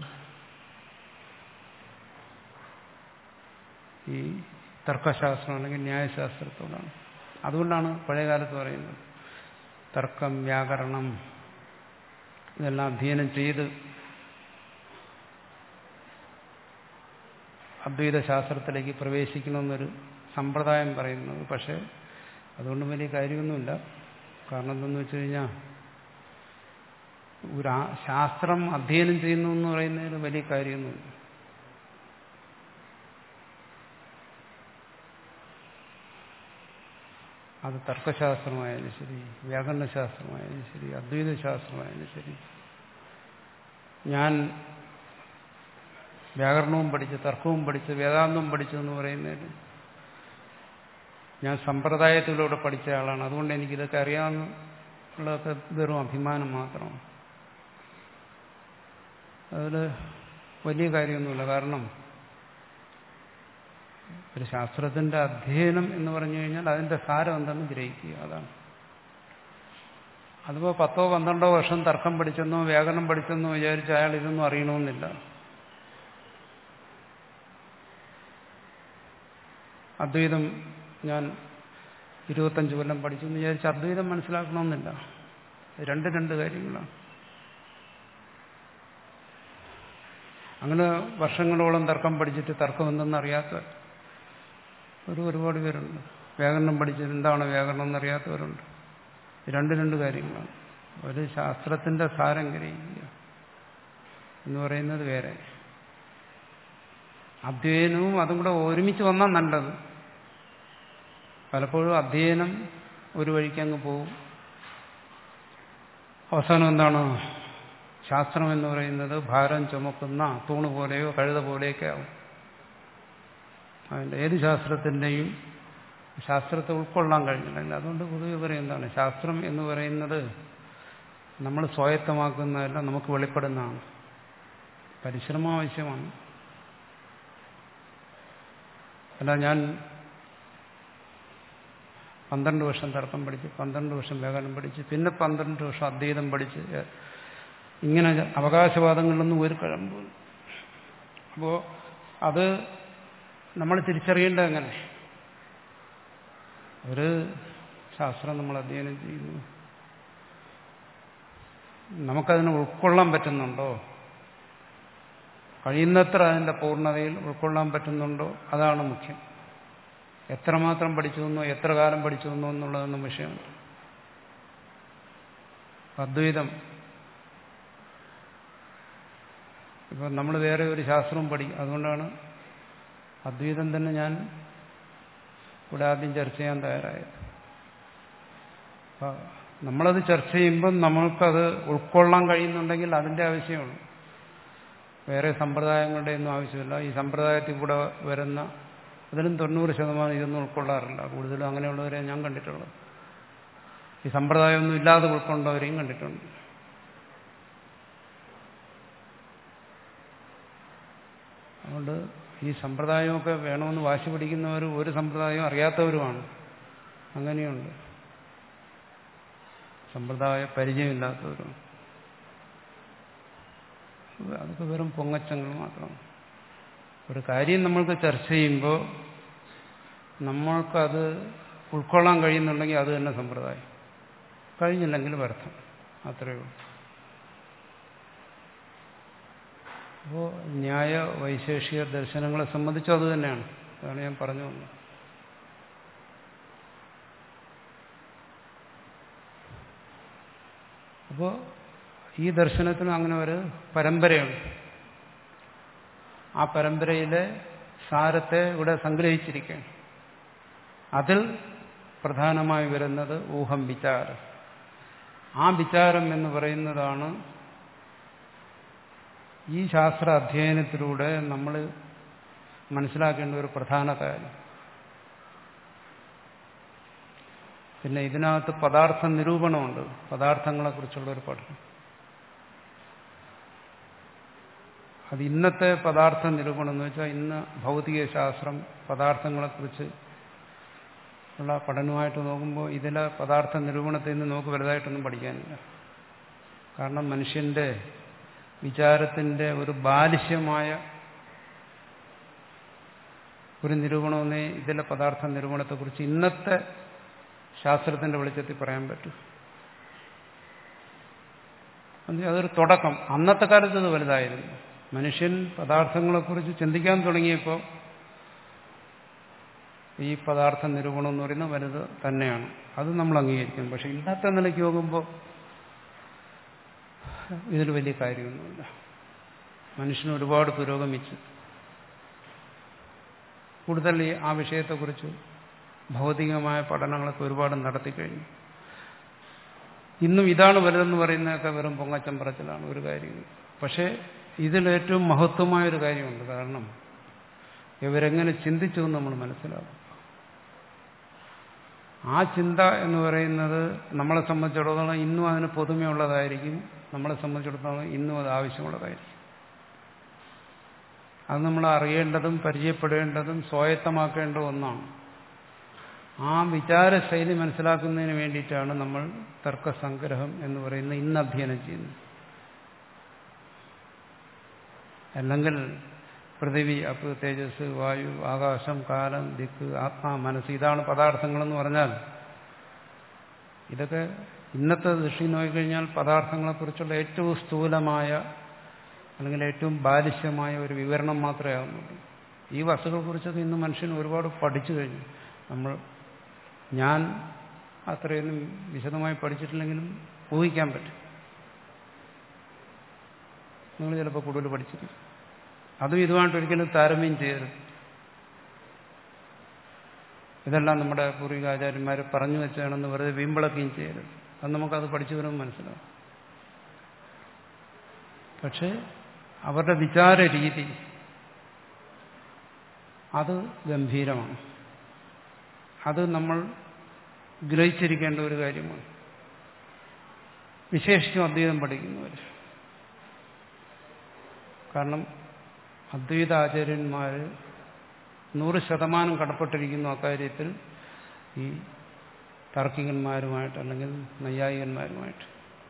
ഈ തർക്കശാസ്ത്രം അല്ലെങ്കിൽ ന്യായശാസ്ത്രത്തോടാണ്. അതുകൊണ്ടാണ് പഴയകാലത്ത് പറയുന്നത് തർക്കം, വ്യാകരണം ഇതെല്ലാം അധ്യയനം ചെയ്ത് അദ്വൈത ശാസ്ത്രത്തിലേക്ക് പ്രവേശിക്കണമെന്നൊരു സമ്പ്രദായം പറയുന്നത്. പക്ഷെ അതുകൊണ്ട് വലിയ കാര്യമൊന്നുമില്ല. കാരണം എന്തെന്ന് വെച്ച് കഴിഞ്ഞാൽ ഒരു ശാസ്ത്രം അധ്യയനം ചെയ്യുന്നു എന്ന് പറയുന്നതിന് വലിയ കാര്യമൊന്നുമില്ല. അത് തർക്കശാസ്ത്രമായാലും ശരി, വ്യാകരണശാസ്ത്രമായാലും ശരി, അദ്വൈത ശാസ്ത്രമായാലും ശരി. ഞാൻ വ്യാകരണവും പഠിച്ച് തർക്കവും പഠിച്ച് വേദാന്തവും പഠിച്ചു എന്ന് പറയുന്നതിന് ഞാൻ സമ്പ്രദായത്തിലൂടെ പഠിച്ച ആളാണ്. അതുകൊണ്ട് എനിക്കിതൊക്കെ അറിയാവുന്നതൊക്കെ വെറും അഭിമാനം മാത്രമാണ്. അതിൽ വലിയ കാര്യമൊന്നുമില്ല. കാരണം ഒരു ശാസ്ത്രത്തിന്റെ അധ്യയനം എന്ന് പറഞ്ഞു കഴിഞ്ഞാൽ അതിന്റെ സാരം എന്തെന്ന് ഗ്രഹിക്കുക, അതാണ്. അതിപ്പോൾ പത്തോ പന്ത്രണ്ടോ വർഷം തർക്കം പഠിച്ചെന്നോ വ്യാകരണം പഠിച്ചെന്നോ വിചാരിച്ച് അയാൾ ഇതൊന്നും അറിയണമെന്നില്ല. അദ്വൈതം ഞാൻ ഇരുപത്തഞ്ച് കൊല്ലം പഠിച്ചു എന്ന് വിചാരിച്ച് അദ്വൈതം മനസ്സിലാക്കണമെന്നില്ല. രണ്ട് രണ്ട് കാര്യങ്ങളാണ്. അങ്ങനെ വർഷങ്ങളോളം തർക്കം പഠിച്ചിട്ട് തർക്കം എന്തെന്ന് അറിയാത്ത ഒരു ഒരുപാട് പേരുണ്ട്. വ്യാകരണം പഠിച്ചിട്ട് എന്താണ് വ്യാകരണം എന്നറിയാത്തവരുണ്ട്. രണ്ട് രണ്ട് കാര്യങ്ങളാണ്. ഒരു ശാസ്ത്രത്തിന്റെ സാരം ഗ്രഹിക്കുക എന്ന് പറയുന്നത് വേറെ, അധ്യയനവും അതും കൂടെ ഒരുമിച്ച് വന്നാൽ നല്ലത്. പലപ്പോഴും അധ്യയനം ഒരു വഴിക്കങ്ങ് പോവും. അവസാനം എന്താണ്, ശാസ്ത്രം എന്ന് പറയുന്നത് ഭാരം ചുമക്കുന്ന തൂണ് പോലെയോ കഴുത പോലെയൊക്കെ ആവും. അതിൻ്റെ ഏത് ശാസ്ത്രത്തിൻ്റെയും ശാസ്ത്രത്തെ ഉൾക്കൊള്ളാൻ കഴിഞ്ഞില്ല. അതുകൊണ്ട് പൊതുവെ പറയുന്നതാണ്, ശാസ്ത്രം എന്ന് പറയുന്നത് നമ്മൾ സ്വായത്തമാക്കുന്നതല്ല, നമുക്ക് വെളിപ്പെടുന്നതാണ്. പരിശ്രമം ആവശ്യമാണ്. അല്ല ഞാൻ പന്ത്രണ്ട് വർഷം തർക്കം പഠിച്ച് പന്ത്രണ്ട് വർഷം വ്യാകരണം പഠിച്ച് പിന്നെ പന്ത്രണ്ട് വർഷം അദ്വൈതം പഠിച്ച് ഇങ്ങനെ അവകാശവാദങ്ങളിലൊന്നും ഒരു കഴമ്പ്. അപ്പോൾ അത് നമ്മൾ തിരിച്ചറിയേണ്ടത് എങ്ങനെ? ഒരു ശാസ്ത്രം നമ്മൾ അധ്യയനം ചെയ്യുന്നു, നമുക്കതിനെ ഉൾക്കൊള്ളാൻ പറ്റുന്നുണ്ടോ? കഴിയുന്നത്ര അതിൻ്റെ പൂർണ്ണതയിൽ ഉൾക്കൊള്ളാൻ പറ്റുന്നുണ്ടോ? അതാണ് മുഖ്യം. എത്രമാത്രം പഠിച്ചു എന്നോ എത്ര കാലം പഠിച്ചു എന്നോ എന്നുള്ളതൊന്നും വിഷയമുണ്ട്. അദ്വൈതം ഇപ്പം നമ്മൾ വേറെ ഒരു ശാസ്ത്രവും പഠിക്കും. അതുകൊണ്ടാണ് അദ്വൈതം തന്നെ ഞാൻ ഇവിടെ ആദ്യം ചർച്ച ചെയ്യാൻ തയ്യാറായത്. അപ്പം നമ്മളത് ചർച്ച ചെയ്യുമ്പം നമ്മൾക്കത് ഉൾക്കൊള്ളാൻ കഴിയുന്നുണ്ടെങ്കിൽ അതിൻ്റെ ആവശ്യമുള്ളൂ. വേറെ സമ്പ്രദായങ്ങളുടെ ഒന്നും ആവശ്യമില്ല. ഈ സമ്പ്രദായത്തിൽ കൂടെ വരുന്ന അതിലും തൊണ്ണൂറ് ശതമാനം ഇതൊന്നും ഉൾക്കൊള്ളാറില്ല. കൂടുതലും അങ്ങനെയുള്ളവരെ ഞാൻ കണ്ടിട്ടുള്ളത്. ഈ സമ്പ്രദായമൊന്നും ഇല്ലാതെ ഉൾക്കൊണ്ടവരെയും കണ്ടിട്ടുണ്ട്. അതുകൊണ്ട് ഈ സമ്പ്രദായമൊക്കെ വേണമെന്ന് വാശി പിടിക്കുന്നവർ ഒരു സമ്പ്രദായം അറിയാത്തവരുമാണ്. അങ്ങനെയുണ്ട്. സമ്പ്രദായ പരിചയമില്ലാത്തവരും. അതൊക്കെ വെറും പൊങ്ങച്ചങ്ങൾ മാത്രമാണ്. ഒരു കാര്യം നമ്മൾക്ക് ചർച്ച ചെയ്യുമ്പോൾ നമ്മൾക്കത് ഉൾക്കൊള്ളാൻ കഴിയുന്നുണ്ടെങ്കിൽ അത് തന്നെ സമ്പ്രദായം. കഴിഞ്ഞില്ലെങ്കിൽ വ്യർത്ഥം. അത്രയേ ഉള്ളൂ. അപ്പോൾ ന്യായ വൈശേഷിക ദർശനങ്ങളെ സംബന്ധിച്ചും അത് തന്നെയാണ്. അതാണ് ഞാൻ പറഞ്ഞു വന്നത്. അപ്പോൾ ഈ ദർശനത്തിന് അങ്ങനെ ഒരു പരമ്പരയുണ്ട്. ആ പരമ്പരയിലെ സാരത്തെ ഇവിടെ സംഗ്രഹിച്ചിരിക്കുകയാണ്. അതിൽ പ്രധാനമായി വരുന്നത് ഊഹം വിചാരം. ആ വിചാരം എന്ന് പറയുന്നതാണ് ഈ ശാസ്ത്ര അധ്യയനത്തിലൂടെ നമ്മൾ മനസ്സിലാക്കേണ്ട ഒരു പ്രധാന കാര്യം. പിന്നെ ഇതിനകത്ത് പദാർത്ഥ നിരൂപണമുണ്ട്. പദാർത്ഥങ്ങളെക്കുറിച്ചുള്ള ഒരു പഠനം. അത് ഇന്നത്തെ പദാർത്ഥ നിരൂപണം എന്ന് വെച്ചാൽ ഇന്ന് ഭൗതിക ശാസ്ത്രം പദാർത്ഥങ്ങളെക്കുറിച്ച് ഉള്ള പഠനമായിട്ട് നോക്കുമ്പോൾ ഇതിലെ പദാർത്ഥ നിരൂപണത്തിൽ നിന്ന് നമുക്ക് വലുതായിട്ടൊന്നും പഠിക്കാനില്ല. കാരണം മനുഷ്യന്റെ വിചാരത്തിന്റെ ഒരു ബാലിശ്യമായ ഒരു നിരൂപണമെന്നേ ഇതിലെ പദാർത്ഥ നിരൂപണത്തെക്കുറിച്ച് ഇന്നത്തെ ശാസ്ത്രത്തിന്റെ വെളിച്ചത്തിൽ പറയാൻ പറ്റും. അതൊരു തുടക്കം. അന്നത്തെ കാലത്ത് അത് വലുതായിരുന്നു. മനുഷ്യൻ പദാർത്ഥങ്ങളെക്കുറിച്ച് ചിന്തിക്കാൻ തുടങ്ങിയപ്പോൾ ഈ പദാർത്ഥ നിരൂപണം എന്ന് പറയുന്നത് വലുത് തന്നെയാണ്. അത് നമ്മൾ അംഗീകരിക്കും. പക്ഷെ ഇന്നത്തെ നിലയ്ക്ക് നോക്കുമ്പോൾ ഇതിൽ വലിയ കാര്യമൊന്നുമില്ല. മനുഷ്യൻ ഒരുപാട് പുരോഗമിച്ചു. കൂടുതൽ ഈ ആ വിഷയത്തെക്കുറിച്ച് ഭൗതികമായ പഠനങ്ങളൊക്കെ ഒരുപാട് നടത്തിക്കഴിഞ്ഞു. ഇന്നും ഇതാണ് വലുതെന്ന് പറയുന്നതൊക്കെ വെറും പൊങ്ങച്ചം പറച്ചിലാണ് ഒരു കാര്യം. പക്ഷേ ഇതിലേറ്റവും മഹത്വമായൊരു കാര്യമുണ്ട്. കാരണം ഇവരെങ്ങനെ ചിന്തിച്ചു എന്ന് നമ്മൾ മനസ്സിലാക്കും. ആ ചിന്ത എന്ന് പറയുന്നത് നമ്മളെ സംബന്ധിച്ചിടത്തോളം ഇന്നും അതിന് പൊതുമയുള്ളതായിരിക്കും. നമ്മളെ സംബന്ധിച്ചിടത്തോളം ഇന്നും അത് ആവശ്യമുള്ളതായിരിക്കും. അത് നമ്മൾ അറിയേണ്ടതും പരിചയപ്പെടേണ്ടതും സ്വായത്തമാക്കേണ്ട ഒന്നാണ്. ആ വിചാരശൈലി മനസ്സിലാക്കുന്നതിന് വേണ്ടിയിട്ടാണ് നമ്മൾ തർക്കസംഗ്രഹം എന്ന് പറയുന്ന ഇന്ന് അധ്യയനം ചെയ്യുന്നത്. അല്ലെങ്കിൽ പൃഥിവി, അപ്പ്, തേജസ്, വായു, ആകാശം, കാലം, ദിക്ക്, ആത്മാ, മനസ്സ്, ഇതാണ് പദാർത്ഥങ്ങളെന്ന് പറഞ്ഞാൽ ഇതൊക്കെ ഇന്നത്തെ ദൃഷ്ടി നോക്കിക്കഴിഞ്ഞാൽ പദാർത്ഥങ്ങളെക്കുറിച്ചുള്ള ഏറ്റവും സ്ഥൂലമായ അല്ലെങ്കിൽ ഏറ്റവും ബാലിശ്യമായ ഒരു വിവരണം മാത്രമേ ആകുന്നുള്ളൂ. ഈ വസ്തുക്കളെക്കുറിച്ചൊക്കെ ഇന്ന് മനുഷ്യൻ ഒരുപാട് പഠിച്ചു കഴിഞ്ഞു. നമ്മൾ ഞാൻ അത്രയൊന്നും വിശദമായി പഠിച്ചിട്ടില്ലെങ്കിലും ഊഹിക്കാൻ പറ്റും. നിങ്ങൾ ചിലപ്പോൾ കൂടുതൽ പഠിച്ചിട്ടില്ല. അതും ഇതുമായിട്ട് ഒരിക്കലും താരതമ്യം ചെയ്യരുത്. ഇതെല്ലാം നമ്മുടെ പൂർവികാചാര്യന്മാർ പറഞ്ഞു വെച്ചാണെന്ന് വെറുതെ വീമ്പിളക്കുകയും ചെയ്യരുത്. അത് നമുക്കത് പഠിച്ചു വരുമ്പോൾ മനസ്സിലാവും. പക്ഷേ അവരുടെ വിചാര രീതി അത് ഗംഭീരമാണ്. അത് നമ്മൾ ഗ്രഹിച്ചിരിക്കേണ്ട ഒരു കാര്യമാണ്. വിശേഷിച്ചും അദ്വൈതം പഠിക്കുന്നവർ. കാരണം അദ്വൈത ആചാര്യന്മാർ നൂറ് ശതമാനം കടപ്പെട്ടിരിക്കുന്നു അക്കാര്യത്തിൽ ഈ താർക്കികന്മാരുമായിട്ട് അല്ലെങ്കിൽ നൈയായികന്മാരുമായിട്ട്.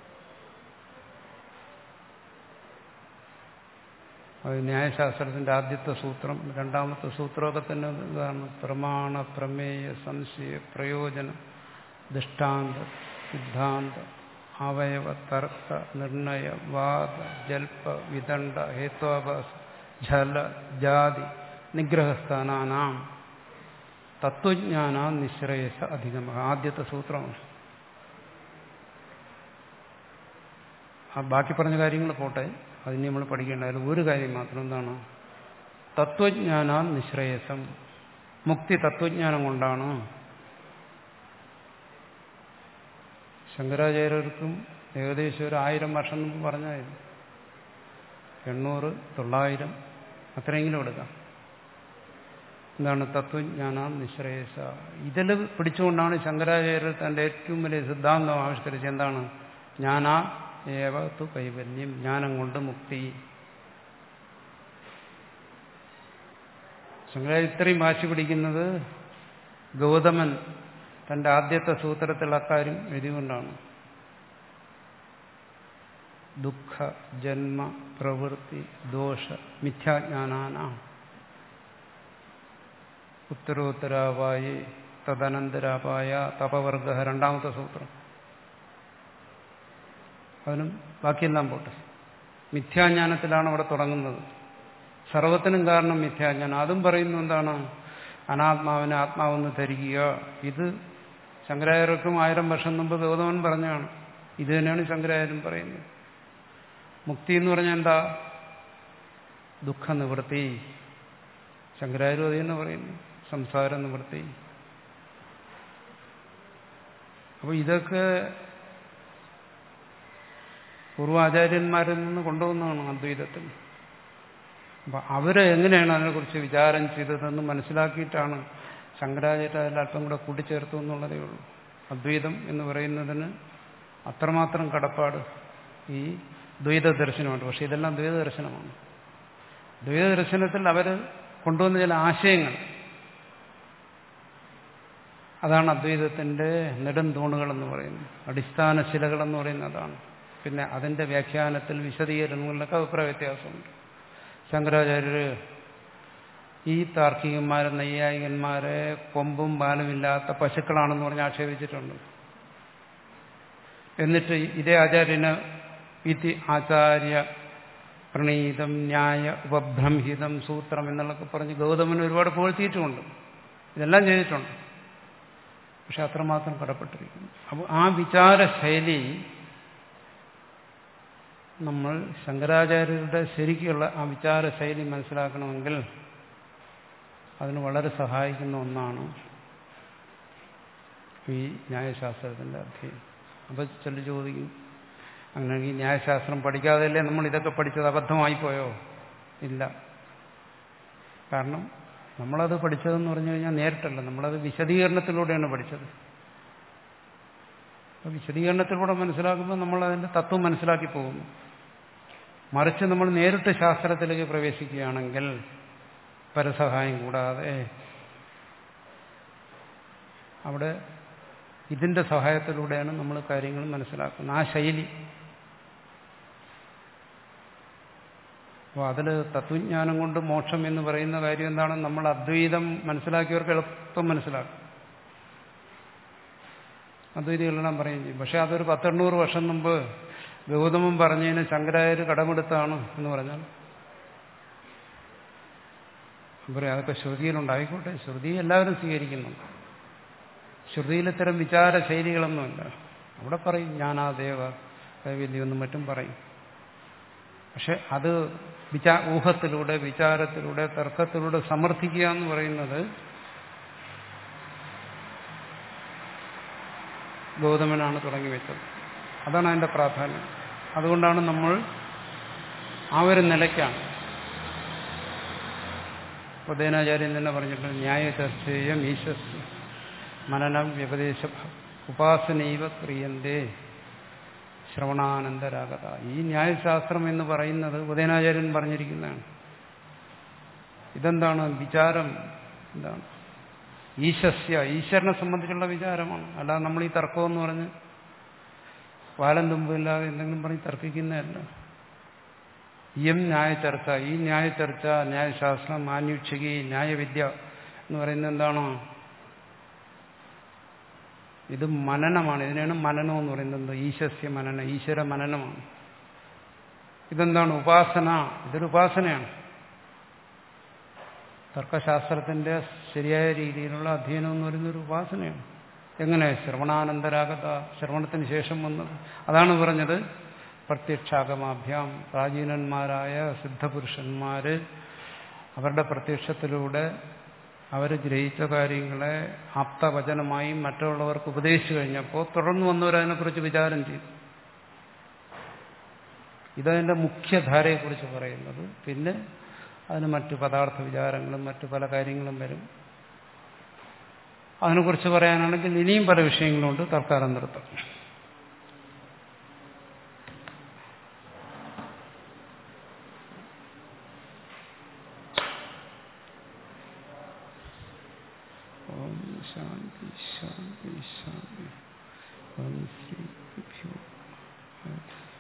അത് ന്യായശാസ്ത്രത്തിന്റെ ആദ്യത്തെ സൂത്രം, രണ്ടാമത്തെ സൂത്രമൊക്കെ തന്നെ ഇതാണ്. പ്രമാണ, പ്രമേയ, സംശയ, പ്രയോജന, ദൃഷ്ടാന്ത, സിദ്ധാന്ത, അവയവ, തർക്ക, നിർണയ, വാദ, ജൽപ്പ, വിദണ്ഡ, ഹേത്വാഭാസ, ഝല, ജാതി, നിഗ്രഹസ്ഥാനാനാം തത്വജ്ഞാന നിശ്രേയസ അധികമ. ആദ്യത്തെ സൂത്രമാണ്. ആ ബാക്കി പറഞ്ഞ കാര്യങ്ങൾ പോട്ടെ, അതിന് നമ്മൾ പഠിക്കേണ്ടതായാലും ഒരു കാര്യം മാത്രം. എന്താണ്? തത്വജ്ഞാന നിശ്രേയസം. മുക്തി തത്വജ്ഞാനം കൊണ്ടാണ്. ശങ്കരാചാര്യർക്കും ഏകദേശം ഒരു ആയിരം വർഷം മുമ്പ് പറഞ്ഞായിരുന്നു. എണ്ണൂറ് തൊള്ളായിരം അത്രയെങ്കിലും എടുക്കാം. എന്താണ്? തത്വജ്ഞാന നിശ്രേയസ. ഇതിൽ പിടിച്ചുകൊണ്ടാണ് ശങ്കരാചാര്യർ തന്റെ ഏറ്റവും വലിയ സിദ്ധാന്തം ആവിഷ്കരിച്ചത്. എന്താണ്? ജ്ഞാനാ ഏവ തു കൈവല്യം. ജ്ഞാനം കൊണ്ട് മുക്തി. ശങ്കരാചാര്യ ഇത്രയും വാശി പിടിക്കുന്നത് ഗൗതമൻ തന്റെ ആദ്യത്തെ സൂത്രത്തിൽ അക്കാര്യം എഴുതിക്കൊണ്ടാണ്. ദുഃഖ, ജന്മ, പ്രവൃത്തി, ദോഷ, മിഥ്യാജ്ഞാനാന ഉത്തരോത്തരാപായി തദനന്തരാപായ തപവർഗ. രണ്ടാമത്തെ സൂത്രം. അതിനും ബാക്കിയെല്ലാം പോട്ടെ. മിഥ്യാജ്ഞാനത്തിലാണ് അവിടെ തുടങ്ങുന്നത്. സർവത്തിനും കാരണം മിഥ്യാജ്ഞാനം. അതും പറയുന്നു എന്താണ്? അനാത്മാവിനെ ആത്മാവെന്ന് ധരിക്കുക. ഇത് ശങ്കരാചാര്യർക്കും ആയിരം വർഷം മുമ്പ് ഗൗതമൻ പറഞ്ഞാണ്. ഇത് തന്നെയാണ് ശങ്കരാചാര്യൻ പറയുന്നത്. മുക്തി എന്ന് പറഞ്ഞാൽ എന്താ? ദുഃഖ നിവൃത്തി. ശങ്കരാചാര്യ അത് തന്നെ പറയുന്നു. സംസാര നിവൃത്തി. അപ്പോൾ ഇതൊക്കെ പൂർവാചാര്യന്മാരിൽ നിന്ന് കൊണ്ടുവന്നതാണ് അദ്വൈതത്തിൽ. അപ്പൊ അവര് എങ്ങനെയാണ് അതിനെക്കുറിച്ച് വിചാരം ചെയ്തതെന്ന് മനസ്സിലാക്കിയിട്ടാണ് ശങ്കരാചാര്യ അതിൽ അല്പം കൂടെ കൂട്ടിച്ചേർത്തു എന്നുള്ളതേ ഉള്ളൂ. അദ്വൈതം എന്ന് പറയുന്നതിന് അത്രമാത്രം കടപ്പാട് ഈ ദ്വൈത ദർശനമുണ്ട്. പക്ഷെ ഇതെല്ലാം ദ്വൈത ദർശനമാണ്. ദ്വൈത ദർശനത്തിൽ അവർ കൊണ്ടുവന്ന ചില ആശയങ്ങൾ, അതാണ് അദ്വൈതത്തിന്റെ നെടുംതൂണുകളെന്ന് പറയുന്നത്, അടിസ്ഥാന ശിലകളെന്ന് പറയുന്നത് അതാണ്. പിന്നെ അതിന്റെ വ്യാഖ്യാനത്തിൽ വിശദീകരണങ്ങളിലൊക്കെ അഭിപ്രായ വ്യത്യാസമുണ്ട്. ശങ്കരാചാര്യർ ഈ താർക്കികന്മാരെ നൈയായികന്മാരെ കൊമ്പും പാലുമില്ലാത്ത പശുക്കളാണെന്ന് പറഞ്ഞ് ആക്ഷേപിച്ചിട്ടുണ്ട്. എന്നിട്ട് ഇതേ ആചാര്യന് ഇതി ആചാര്യ പ്രണീതം ന്യായ ഉപബ്രംഹിതം സൂത്രം എന്നുള്ളതൊക്കെ പറഞ്ഞ് ഗൗതമന് ഒരുപാട് പുകഴ്ത്തിയിട്ടുമുണ്ട്. ഇതെല്ലാം ചെയ്തിട്ടുണ്ട്. പക്ഷെ അത്രമാത്രം കടപ്പെട്ടിരിക്കുന്നു. അപ്പോൾ ആ വിചാരശൈലി നമ്മൾ ശങ്കരാചാര്യരുടെ ശരിക്കുള്ള ആ വിചാരശൈലി മനസ്സിലാക്കണമെങ്കിൽ അതിന് വളരെ സഹായിക്കുന്ന ഒന്നാണ് ഈ ന്യായശാസ്ത്രത്തിന്റെ അധ്യയനം. അപ്പോൾ ചില ചോദിക്കും, അങ്ങനെയാണെങ്കിൽ ന്യായശാസ്ത്രം പഠിക്കാതെയല്ലേ നമ്മൾ ഇതൊക്കെ പഠിച്ചത്, അബദ്ധമായിപ്പോയോ? ഇല്ല. കാരണം നമ്മളത് പഠിച്ചതെന്ന് പറഞ്ഞു കഴിഞ്ഞാൽ നേരിട്ടല്ല, നമ്മളത് വിശദീകരണത്തിലൂടെയാണ് പഠിച്ചത്. അപ്പോൾ വിശദീകരണത്തിലൂടെ മനസ്സിലാക്കുമ്പോൾ നമ്മൾ അതിൻ്റെ തത്വം മനസ്സിലാക്കി പോകുന്നു. മറിച്ച് നമ്മൾ നേരിട്ട് ശാസ്ത്രത്തിലേക്ക് പ്രവേശിക്കുകയാണെങ്കിൽ പരസഹായം കൂടാതെ അവിടെ ഇതിന്റെ സഹായത്തിലൂടെയാണ് നമ്മൾ കാര്യങ്ങൾ മനസ്സിലാക്കുന്നത്. ആ ശൈലി. അപ്പോൾ അതിൽ തത്വജ്ഞാനം കൊണ്ട് മോക്ഷം എന്ന് പറയുന്ന കാര്യം എന്താണ്? നമ്മൾ അദ്വൈതം മനസ്സിലാക്കിയവർക്ക് എളുപ്പം മനസ്സിലാക്കും. അദ്വൈതികളെല്ലാം പറയുകയും ചെയ്യും. പക്ഷെ അതൊരു പത്തെണ്ണൂറ് വർഷം മുമ്പ് ഗൗതമൻ പറഞ്ഞതിന് ശങ്കരാചാര്യർ കടമെടുത്താണ് എന്ന് പറഞ്ഞാൽ പറയും അതൊക്കെ ശ്രുതിയിലുണ്ടായിക്കോട്ടെ. ശ്രുതി എല്ലാവരും സ്വീകരിക്കുന്നുണ്ട്. ശ്രുതിയിൽ ഇത്തരം വിചാര ശൈലികളൊന്നുമില്ല. അവിടെ പറയും ജ്ഞാനാദേവ കൈവല്യമെന്നും മറ്റും പറയും. പക്ഷെ അത് വിചാ ഊഹത്തിലൂടെ വിചാരത്തിലൂടെ തർക്കത്തിലൂടെ സമർത്ഥിക്കുക എന്ന് പറയുന്നത് ഗൗതമനാണ് തുടങ്ങി വെച്ചത്. അതാണ് അതിൻ്റെ പ്രാധാന്യം. അതുകൊണ്ടാണ് നമ്മൾ ആ ഒരു നിലയ്ക്കാണ് ഉദയനാചാര്യൻ തന്നെ പറഞ്ഞിട്ടുണ്ട്, ന്യായ ചർച്ചേയം ഈശസ് മനനം വ്യപദേശ ഉപാസനൈവ ക്രിയന്തേ ശ്രവണാനന്ദരാഗത. ഈ ന്യായശാസ്ത്രം എന്ന് പറയുന്നത് ഉദയനാചാര്യൻ പറഞ്ഞിരിക്കുന്നതാണ്. ഇതെന്താണ്? വിചാരം എന്താണ്? ഈശസ്യ, ഈശ്വരനെ സംബന്ധിച്ചുള്ള വിചാരമാണ്. അല്ലാതെ നമ്മൾ ഈ തർക്കം എന്ന് പറഞ്ഞ് വാലം തുമ്പില്ലാതെ എന്തെങ്കിലും പറഞ്ഞ് തർക്കിക്കുന്നതല്ല. ഇയം ന്യായ ചർച്ച, ഈ ന്യായ ചർച്ച ന്യായശാസ്ത്രം ആന്വീക്ഷകി ന്യായവിദ്യ എന്ന് പറയുന്നത് എന്താണോ? ഇത് മനനമാണ്. ഇതിനാണ് മനനം എന്ന് പറയുന്നത്. ഈശസ്യ മനന, ഈശ്വര മനനമാണ്. ഇതെന്താണ്? ഉപാസന. ഇതൊരു ഉപാസനയാണ്. തർക്കശാസ്ത്രത്തിന്റെ ശരിയായ രീതിയിലുള്ള അധ്യയനം എന്ന് പറയുന്നൊരു ഉപാസനയാണ്. എങ്ങനെ? ശ്രവണാനന്തരാഗത, ശ്രവണത്തിന് ശേഷം വന്നത്. അതാണ് പറഞ്ഞത് പ്രത്യക്ഷാഗമാഭ്യാം. പ്രാചീനന്മാരായ സിദ്ധപുരുഷന്മാര് അവരുടെ പ്രത്യക്ഷത്തിലൂടെ അവർ ഗ്രഹിച്ച കാര്യങ്ങളെ ആപ്തവചനമായി മറ്റുള്ളവർക്ക് ഉപദേശിച്ചു കഴിഞ്ഞപ്പോൾ തുടർന്ന് വന്നവരതിനെക്കുറിച്ച് വിചാരം ചെയ്തു. ഇതതിൻ്റെ മുഖ്യധാരയെക്കുറിച്ച് പറയുന്നത്. പിന്നെ അതിന് മറ്റു പദാർത്ഥ വിചാരങ്ങളും മറ്റു പല കാര്യങ്ങളും വരും. അതിനെക്കുറിച്ച് പറയാനാണെങ്കിൽ ഇനിയും പല വിഷയങ്ങളുണ്ട്. തൽക്കാലം നിർത്താം. ഓം ശാന്തി ശാന്തി ശാന്തി. ഓം ശ്രീ